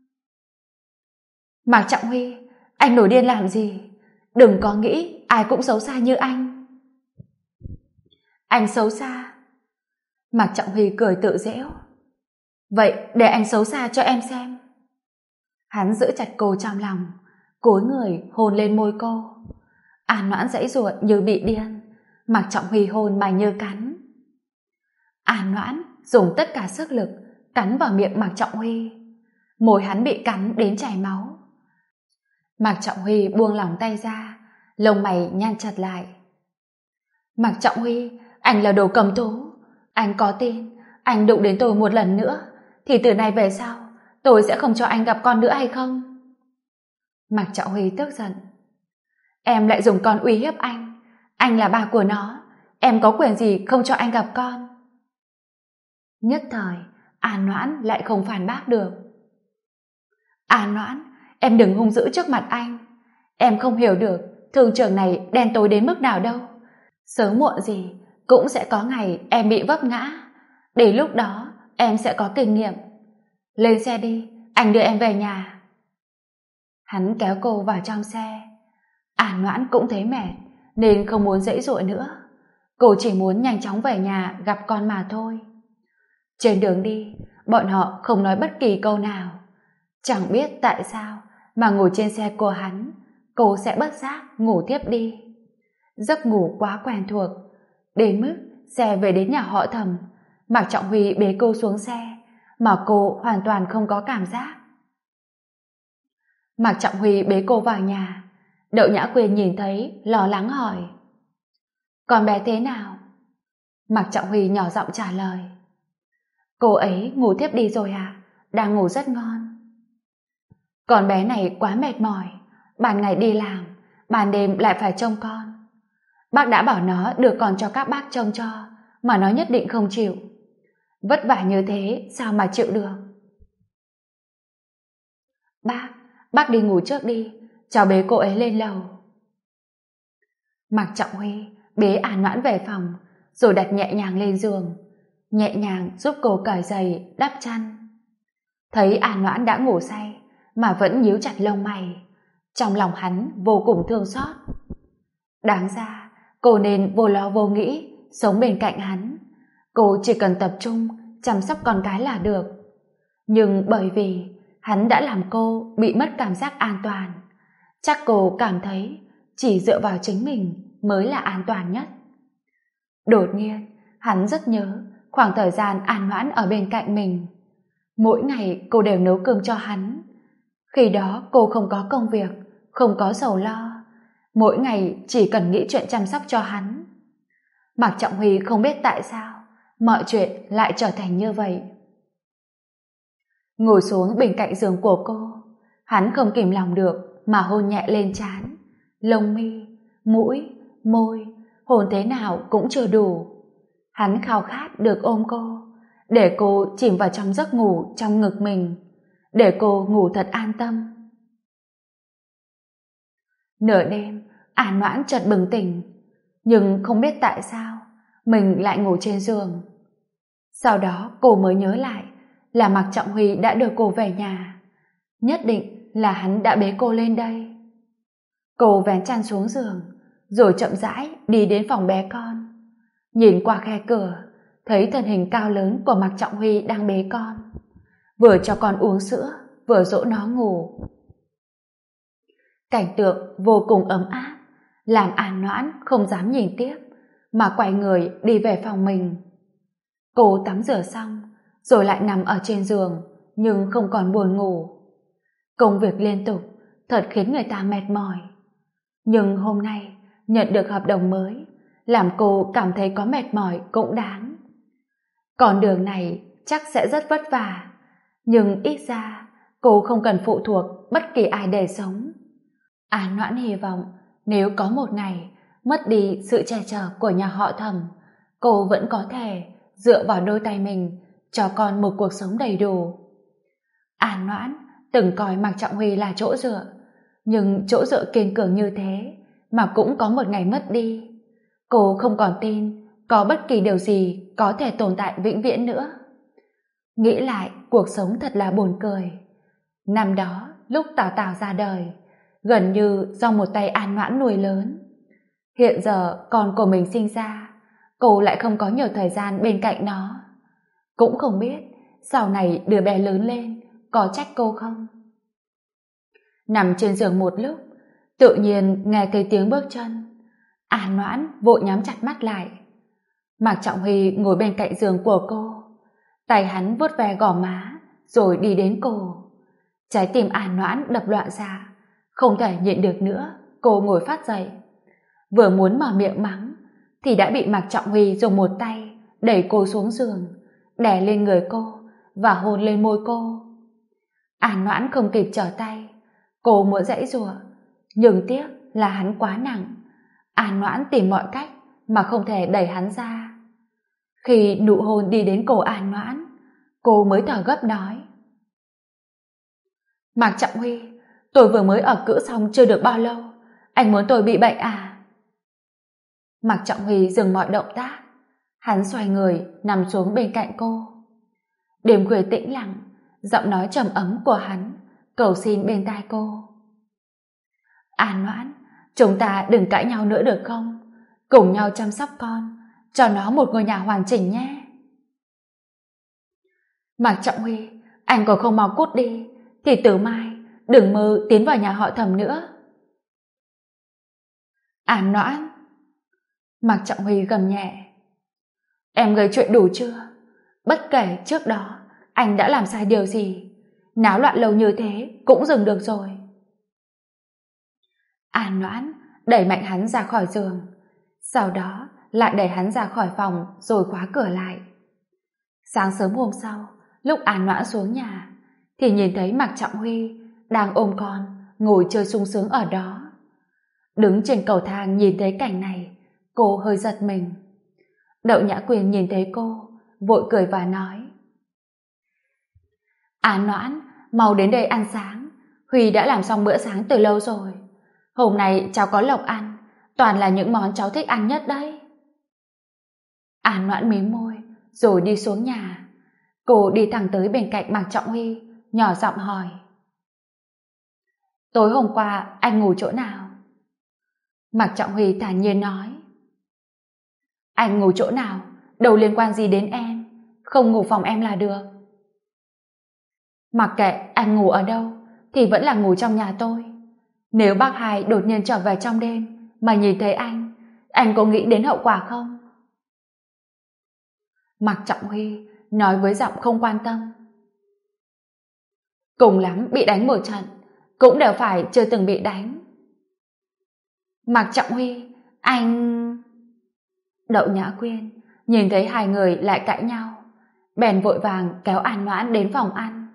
Mạc Trọng Huy, anh nổi điên làm gì? Đừng có nghĩ ai cũng xấu xa như anh. Anh xấu xa? Mạc Trọng Huy cười tự giễu. Vậy để anh xấu xa cho em xem. Hắn giữ chặt cô trong lòng, cúi người hôn lên môi cô. An Noãn giãy giụa như bị điên. Mạc Trọng Huy hôn mà như cắn. An Noãn dùng tất cả sức lực cắn vào miệng Mạc Trọng Huy. Môi hắn bị cắn đến chảy máu. Mạc Trọng Huy buông lỏng tay ra, lông mày nhăn chặt lại. Mạc Trọng Huy, anh là đồ cầm thú. Anh có tin anh đụng đến tôi một lần nữa thì từ nay về sau tôi sẽ không cho anh gặp con nữa hay không? Mạc Trọng Huy tức giận. Em lại dùng con uy hiếp anh là ba của nó, em có quyền gì không cho anh gặp con? Nhất thời An Noãn lại không phản bác được. An Noãn, em đừng hung dữ trước mặt anh. Em không hiểu được thương trường này đen tối đến mức nào đâu. Sớm muộn gì cũng sẽ có ngày em bị vấp ngã. Đến lúc đó em sẽ có kinh nghiệm. Lên xe đi, anh đưa em về nhà. Hắn kéo cô vào trong xe. An Noãn cũng thấy mệt nên không muốn giãy giụa nữa. Cô chỉ muốn nhanh chóng về nhà gặp con mà thôi. Trên đường đi, bọn họ không nói bất kỳ câu nào. Chẳng biết tại sao mà ngồi trên xe của hắn, cô sẽ bất giác ngủ tiếp đi. Giấc ngủ quá quen thuộc, đến mức xe về đến nhà họ Thẩm, Mạc Trọng Huy bế cô xuống xe mà cô hoàn toàn không có cảm giác. Mạc Trọng Huy bế cô vào nhà. Đậu Nhã Quyên nhìn thấy lo lắng hỏi: Con bé thế nào? Mạc Trọng Huy nhỏ giọng trả lời: Cô ấy ngủ thiếp đi rồi à? Đang ngủ rất ngon. Con bé này quá mệt mỏi, ban ngày đi làm, ban đêm lại phải trông con. Bác đã bảo nó đưa con cho các bác trông cho, mà nó nhất định không chịu. Vất vả như thế sao mà chịu được? Bác đi ngủ trước đi, cháu bế cô ấy lên lầu. Mạc Trọng Huy bế An Noãn về phòng, rồi đặt nhẹ nhàng lên giường, nhẹ nhàng giúp cô cởi giày, đắp chăn. Thấy An Noãn đã ngủ say mà vẫn nhíu chặt lông mày, trong lòng hắn vô cùng thương xót. Đáng ra cô nên vô lo vô nghĩ sống bên cạnh hắn. Cô chỉ cần tập trung chăm sóc con cái là được. Nhưng bởi vì hắn đã làm cô bị mất cảm giác an toàn, chắc cô cảm thấy chỉ dựa vào chính mình mới là an toàn nhất. Đột nhiên hắn rất nhớ khoảng thời gian An Noãn ở bên cạnh mình. Mỗi ngày cô đều nấu cơm cho hắn. Khi đó cô không có công việc, không có sầu lo, mỗi ngày chỉ cần nghĩ chuyện chăm sóc cho hắn. Mạc Trọng Huy không biết tại sao mọi chuyện lại trở thành như vậy. Ngồi xuống bên cạnh giường của cô, hắn không kìm lòng được mà hôn nhẹ lên trán, lông mi, mũi, môi, hôn thế nào cũng chưa đủ. Hắn khao khát được ôm cô, để cô chìm vào trong giấc ngủ trong ngực mình, để cô ngủ thật an tâm. Nửa đêm, An Noãn chợt bừng tỉnh, nhưng không biết tại sao mình lại ngủ trên giường. Sau đó cô mới nhớ lại là Mạc Trọng Huy đã đưa cô về nhà. Nhất định là hắn đã bế cô lên đây. Cô vén chăn xuống giường, rồi chậm rãi đi đến phòng bé con. Nhìn qua khe cửa, thấy thân hình cao lớn của Mạc Trọng Huy đang bế con, vừa cho con uống sữa, vừa dỗ nó ngủ. Cảnh tượng vô cùng ấm áp, làm An Noãn không dám nhìn tiếp, mà quay người đi về phòng mình. Cô tắm rửa xong, rồi lại nằm ở trên giường, nhưng không còn buồn ngủ. Công việc liên tục, thật khiến người ta mệt mỏi. Nhưng hôm nay, nhận được hợp đồng mới, làm cô cảm thấy có mệt mỏi cũng đáng. Con đường này chắc sẽ rất vất vả, nhưng ít ra cô không cần phụ thuộc bất kỳ ai để sống. An Noãn hy vọng nếu có một ngày mất đi sự che chở của nhà họ Thẩm, cô vẫn có thể dựa vào đôi tay mình cho con một cuộc sống đầy đủ. An Noãn từng coi Mạc Trọng Huy là chỗ dựa, nhưng chỗ dựa kiên cường như thế mà cũng có một ngày mất đi. Cô không còn tin có bất kỳ điều gì có thể tồn tại vĩnh viễn nữa. Nghĩ lại cuộc sống thật là buồn cười. Năm đó lúc Tào Tào ra đời, gần như do một tay An Noãn nuôi lớn. Hiện giờ con của mình sinh ra, cô lại không có nhiều thời gian bên cạnh nó. Cũng không biết sau này đứa bé lớn lên có trách cô không. Nằm trên giường một lúc, tự nhiên nghe thấy tiếng bước chân. An Noãn vội nhắm chặt mắt lại. Mạc Trọng Huy ngồi bên cạnh giường của cô, tay hắn vuốt ve gò má rồi đi đến cô. Trái tim An Noãn đập loạn xạ, không thể nhịn được nữa, cô ngồi phát dậy. Vừa muốn mở miệng mắng thì đã bị Mạc Trọng Huy dùng một tay đẩy cô xuống giường, đè lên người cô và hôn lên môi cô. An Noãn không kịp trở tay, cô muốn giãy giụa, nhưng tiếc là hắn quá nặng. An Noãn tìm mọi cách mà không thể đẩy hắn ra. Khi nụ hôn đi đến cổ An Noãn, cô mới thở gấp nói: Mạc Trọng Huy, tôi vừa mới ở cữ xong chưa được bao lâu, anh muốn tôi bị bệnh à? Mạc Trọng Huy dừng mọi động tác, hắn xoay người nằm xuống bên cạnh cô. Đêm khuya tĩnh lặng, giọng nói trầm ấm của hắn cầu xin bên tai cô: An Noãn, chúng ta đừng cãi nhau nữa được không? Cùng nhau chăm sóc con, cho nó một ngôi nhà hoàn chỉnh nhé. Mạc Trọng Huy, anh còn không mau cút đi thì từ mai đừng mơ tiến vào nhà họ Thẩm nữa. An Noãn. Mạc Trọng Huy gầm nhẹ: Em gây chuyện đủ chưa? Bất kể trước đó anh đã làm sai điều gì, náo loạn lâu như thế cũng dừng được rồi. An Noãn đẩy mạnh hắn ra khỏi giường, sau đó lại đẩy hắn ra khỏi phòng rồi khóa cửa lại. Sáng sớm hôm sau, lúc An Noãn xuống nhà thì nhìn thấy Mạc Trọng Huy đang ôm con ngồi chơi sung sướng ở đó. Đứng trên cầu thang nhìn thấy cảnh này, cô hơi giật mình. Đậu Nhã Quyền nhìn thấy cô vội cười và nói: An Noãn, mau đến đây ăn sáng, Huy đã làm xong bữa sáng từ lâu rồi. Hôm nay cháu có lộc ăn, toàn là những món cháu thích ăn nhất đấy. An Noãn mím môi rồi đi xuống nhà. Cô đi thẳng tới bên cạnh Mạc Trọng Huy, nhỏ giọng hỏi: Tối hôm qua anh ngủ chỗ nào? Mạc Trọng Huy thản nhiên nói: Anh ngủ chỗ nào đâu liên quan gì đến em, không ngủ phòng em là được. Mặc kệ anh ngủ ở đâu thì vẫn là ngủ trong nhà tôi. Nếu bác Hai đột nhiên trở về trong đêm mà nhìn thấy anh có nghĩ đến hậu quả không? Mạc Trọng Huy nói với giọng không quan tâm: Cùng lắm bị đánh một trận, cũng đều phải chưa từng bị đánh. Mạc Trọng Huy, anh... Đậu Nhã Quyên nhìn thấy hai người lại cãi nhau, bèn vội vàng kéo An Noãn đến phòng ăn.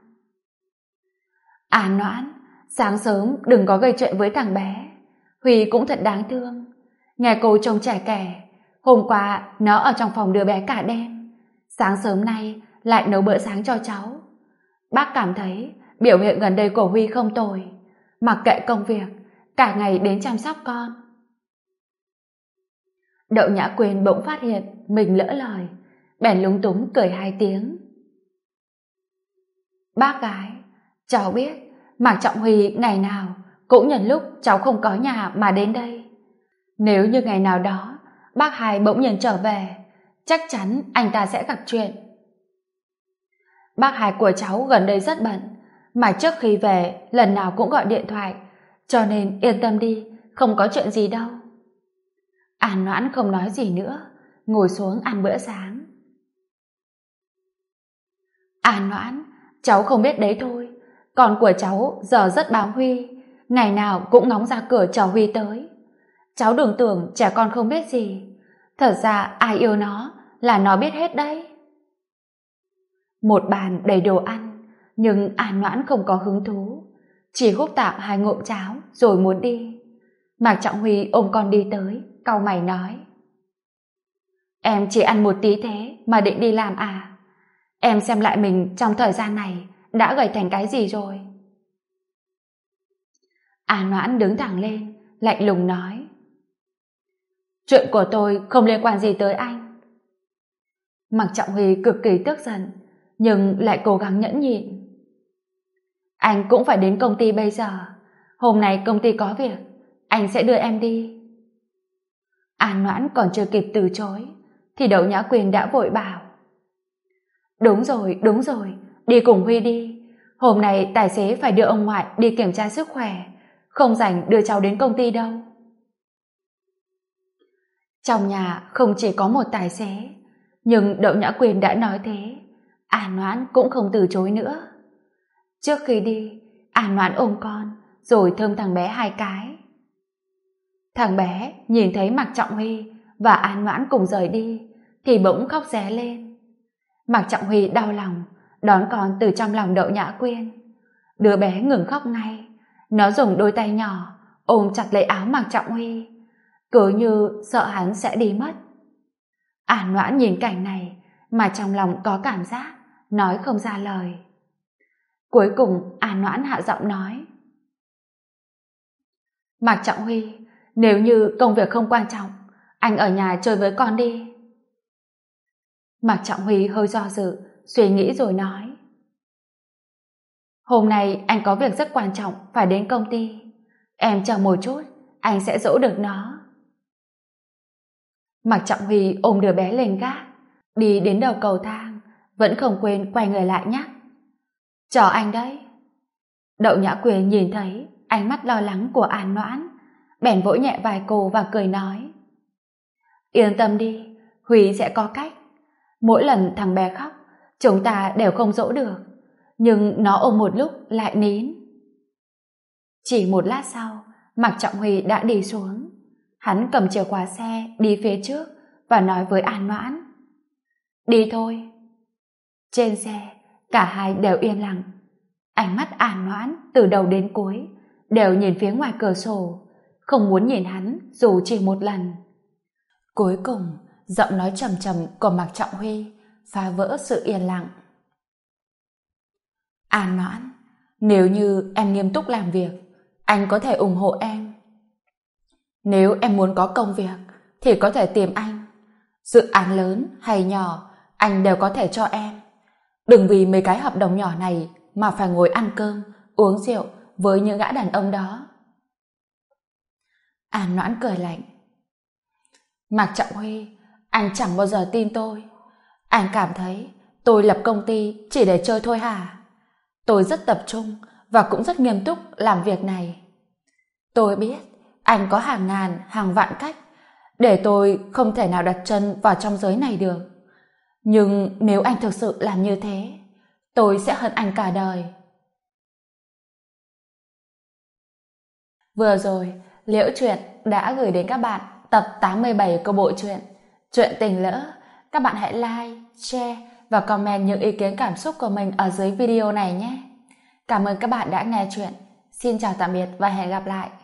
An Noãn, sáng sớm đừng có gây chuyện với thằng bé, Huy cũng thật đáng thương. Nghe cô trông trẻ kẻ, hôm qua nó ở trong phòng đưa bé cả đêm, sáng sớm nay lại nấu bữa sáng cho cháu. Bác cảm thấy biểu hiện gần đây của Huy không tồi, mặc kệ công việc, cả ngày đến chăm sóc con. Đậu Nhã Quyên bỗng phát hiện mình lỡ lời, bèn lúng túng cười hai tiếng. Bác gái, cháu biết Mạc Trọng Huy ngày nào cũng nhân lúc cháu không có nhà mà đến đây. Nếu như ngày nào đó bác Hai bỗng nhiên trở về, chắc chắn anh ta sẽ gặp chuyện. Bác Hai của cháu gần đây rất bận, mà trước khi về lần nào cũng gọi điện thoại, cho nên yên tâm đi, không có chuyện gì đâu. An Noãn không nói gì nữa, ngồi xuống ăn bữa sáng. An Noãn, cháu không biết đấy thôi, con của cháu giờ rất bám Huy, ngày nào cũng ngóng ra cửa chờ Huy tới. Cháu đừng tưởng trẻ con không biết gì. Thật ra ai yêu nó là nó biết hết đấy. Một bàn đầy đồ ăn, nhưng An Noãn không có hứng thú, chỉ húp tạm 2 ngụm cháo rồi muốn đi. Mạc Trọng Huy ôm con đi tới, cau mày nói: Em chỉ ăn một tí thế mà định đi làm à? Em xem lại mình trong thời gian này đã gầy thành cái gì rồi? An Noãn đứng thẳng lên, lạnh lùng nói: Chuyện của tôi không liên quan gì tới anh. Mạc Trọng Huy cực kỳ tức giận, nhưng lại cố gắng nhẫn nhịn. Anh cũng phải đến công ty bây giờ. Hôm nay công ty có việc, anh sẽ đưa em đi. An Noãn còn chưa kịp từ chối, thì Đậu Nhã Quyền đã vội bảo: Đúng rồi, đi cùng Huy đi. Hôm nay tài xế phải đưa ông ngoại đi kiểm tra sức khỏe, không rảnh đưa cháu đến công ty đâu. Trong nhà không chỉ có một tài xế, nhưng Đậu Nhã Quyền đã nói thế, An Noãn cũng không từ chối nữa. Trước khi đi, An Noãn ôm con, rồi thơm thằng bé 2 cái. Thằng bé nhìn thấy Mạc Trọng Huy và An Noãn cùng rời đi, thì bỗng khóc ré lên. Mạc Trọng Huy đau lòng, đón con từ trong lòng Đậu Nhã Quyên. Đứa bé ngừng khóc ngay, nó dùng đôi tay nhỏ ôm chặt lấy áo Mạc Trọng Huy, cứ như sợ hắn sẽ đi mất. An Noãn nhìn cảnh này mà trong lòng có cảm giác nói không ra lời. Cuối cùng An Noãn hạ giọng nói: Mạc Trọng Huy, nếu như công việc không quan trọng, anh ở nhà chơi với con đi. Mạc Trọng Huy hơi do dự, suy nghĩ rồi nói: Hôm nay anh có việc rất quan trọng phải đến công ty. Em chờ một chút, anh sẽ dỗ được nó. Mạc Trọng Huy ôm đứa bé lên gác, đi đến đầu cầu thang, vẫn không quên quay người lại nhắc: Chờ anh đấy. Đậu Nhã Quyền nhìn thấy ánh mắt lo lắng của An Noãn, bèn vỗ nhẹ vai cô và cười nói: Yên tâm đi, Huy sẽ có cách. Mỗi lần thằng bé khóc, chúng ta đều không dỗ được, nhưng nó ôm một lúc lại nín. Chỉ một lát sau, Mạc Trọng Huy đã đi xuống. Hắn cầm chìa khóa xe đi phía trước và nói với An Noãn: Đi thôi. Trên xe, cả hai đều yên lặng. Ánh mắt An Noãn từ đầu đến cuối đều nhìn phía ngoài cửa sổ, không muốn nhìn hắn dù chỉ một lần. Cuối cùng, giọng nói trầm trầm của Mạc Trọng Huy phá vỡ sự yên lặng: An Noãn, nếu như em nghiêm túc làm việc, anh có thể ủng hộ em. Nếu em muốn có công việc thì có thể tìm anh. Dự án lớn hay nhỏ, anh đều có thể cho em. Đừng vì mấy cái hợp đồng nhỏ này mà phải ngồi ăn cơm, uống rượu với những gã đàn ông đó. An Noãn cười lạnh: Mạc Trọng Huy, anh chẳng bao giờ tin tôi. Anh cảm thấy tôi lập công ty chỉ để chơi thôi hả? Tôi rất tập trung và cũng rất nghiêm túc làm việc này. Tôi biết anh có hàng ngàn, hàng vạn cách để tôi không thể nào đặt chân vào trong giới này được. Nhưng nếu anh thực sự làm như thế, tôi sẽ hận anh cả đời. Vừa rồi, Liễu Truyện đã gửi đến các bạn tập 87 của bộ truyện Chuyện Tình Lỡ. Các bạn hãy like, share và comment những ý kiến cảm xúc của mình ở dưới video này nhé. Cảm ơn các bạn đã nghe chuyện. Xin chào tạm biệt và hẹn gặp lại.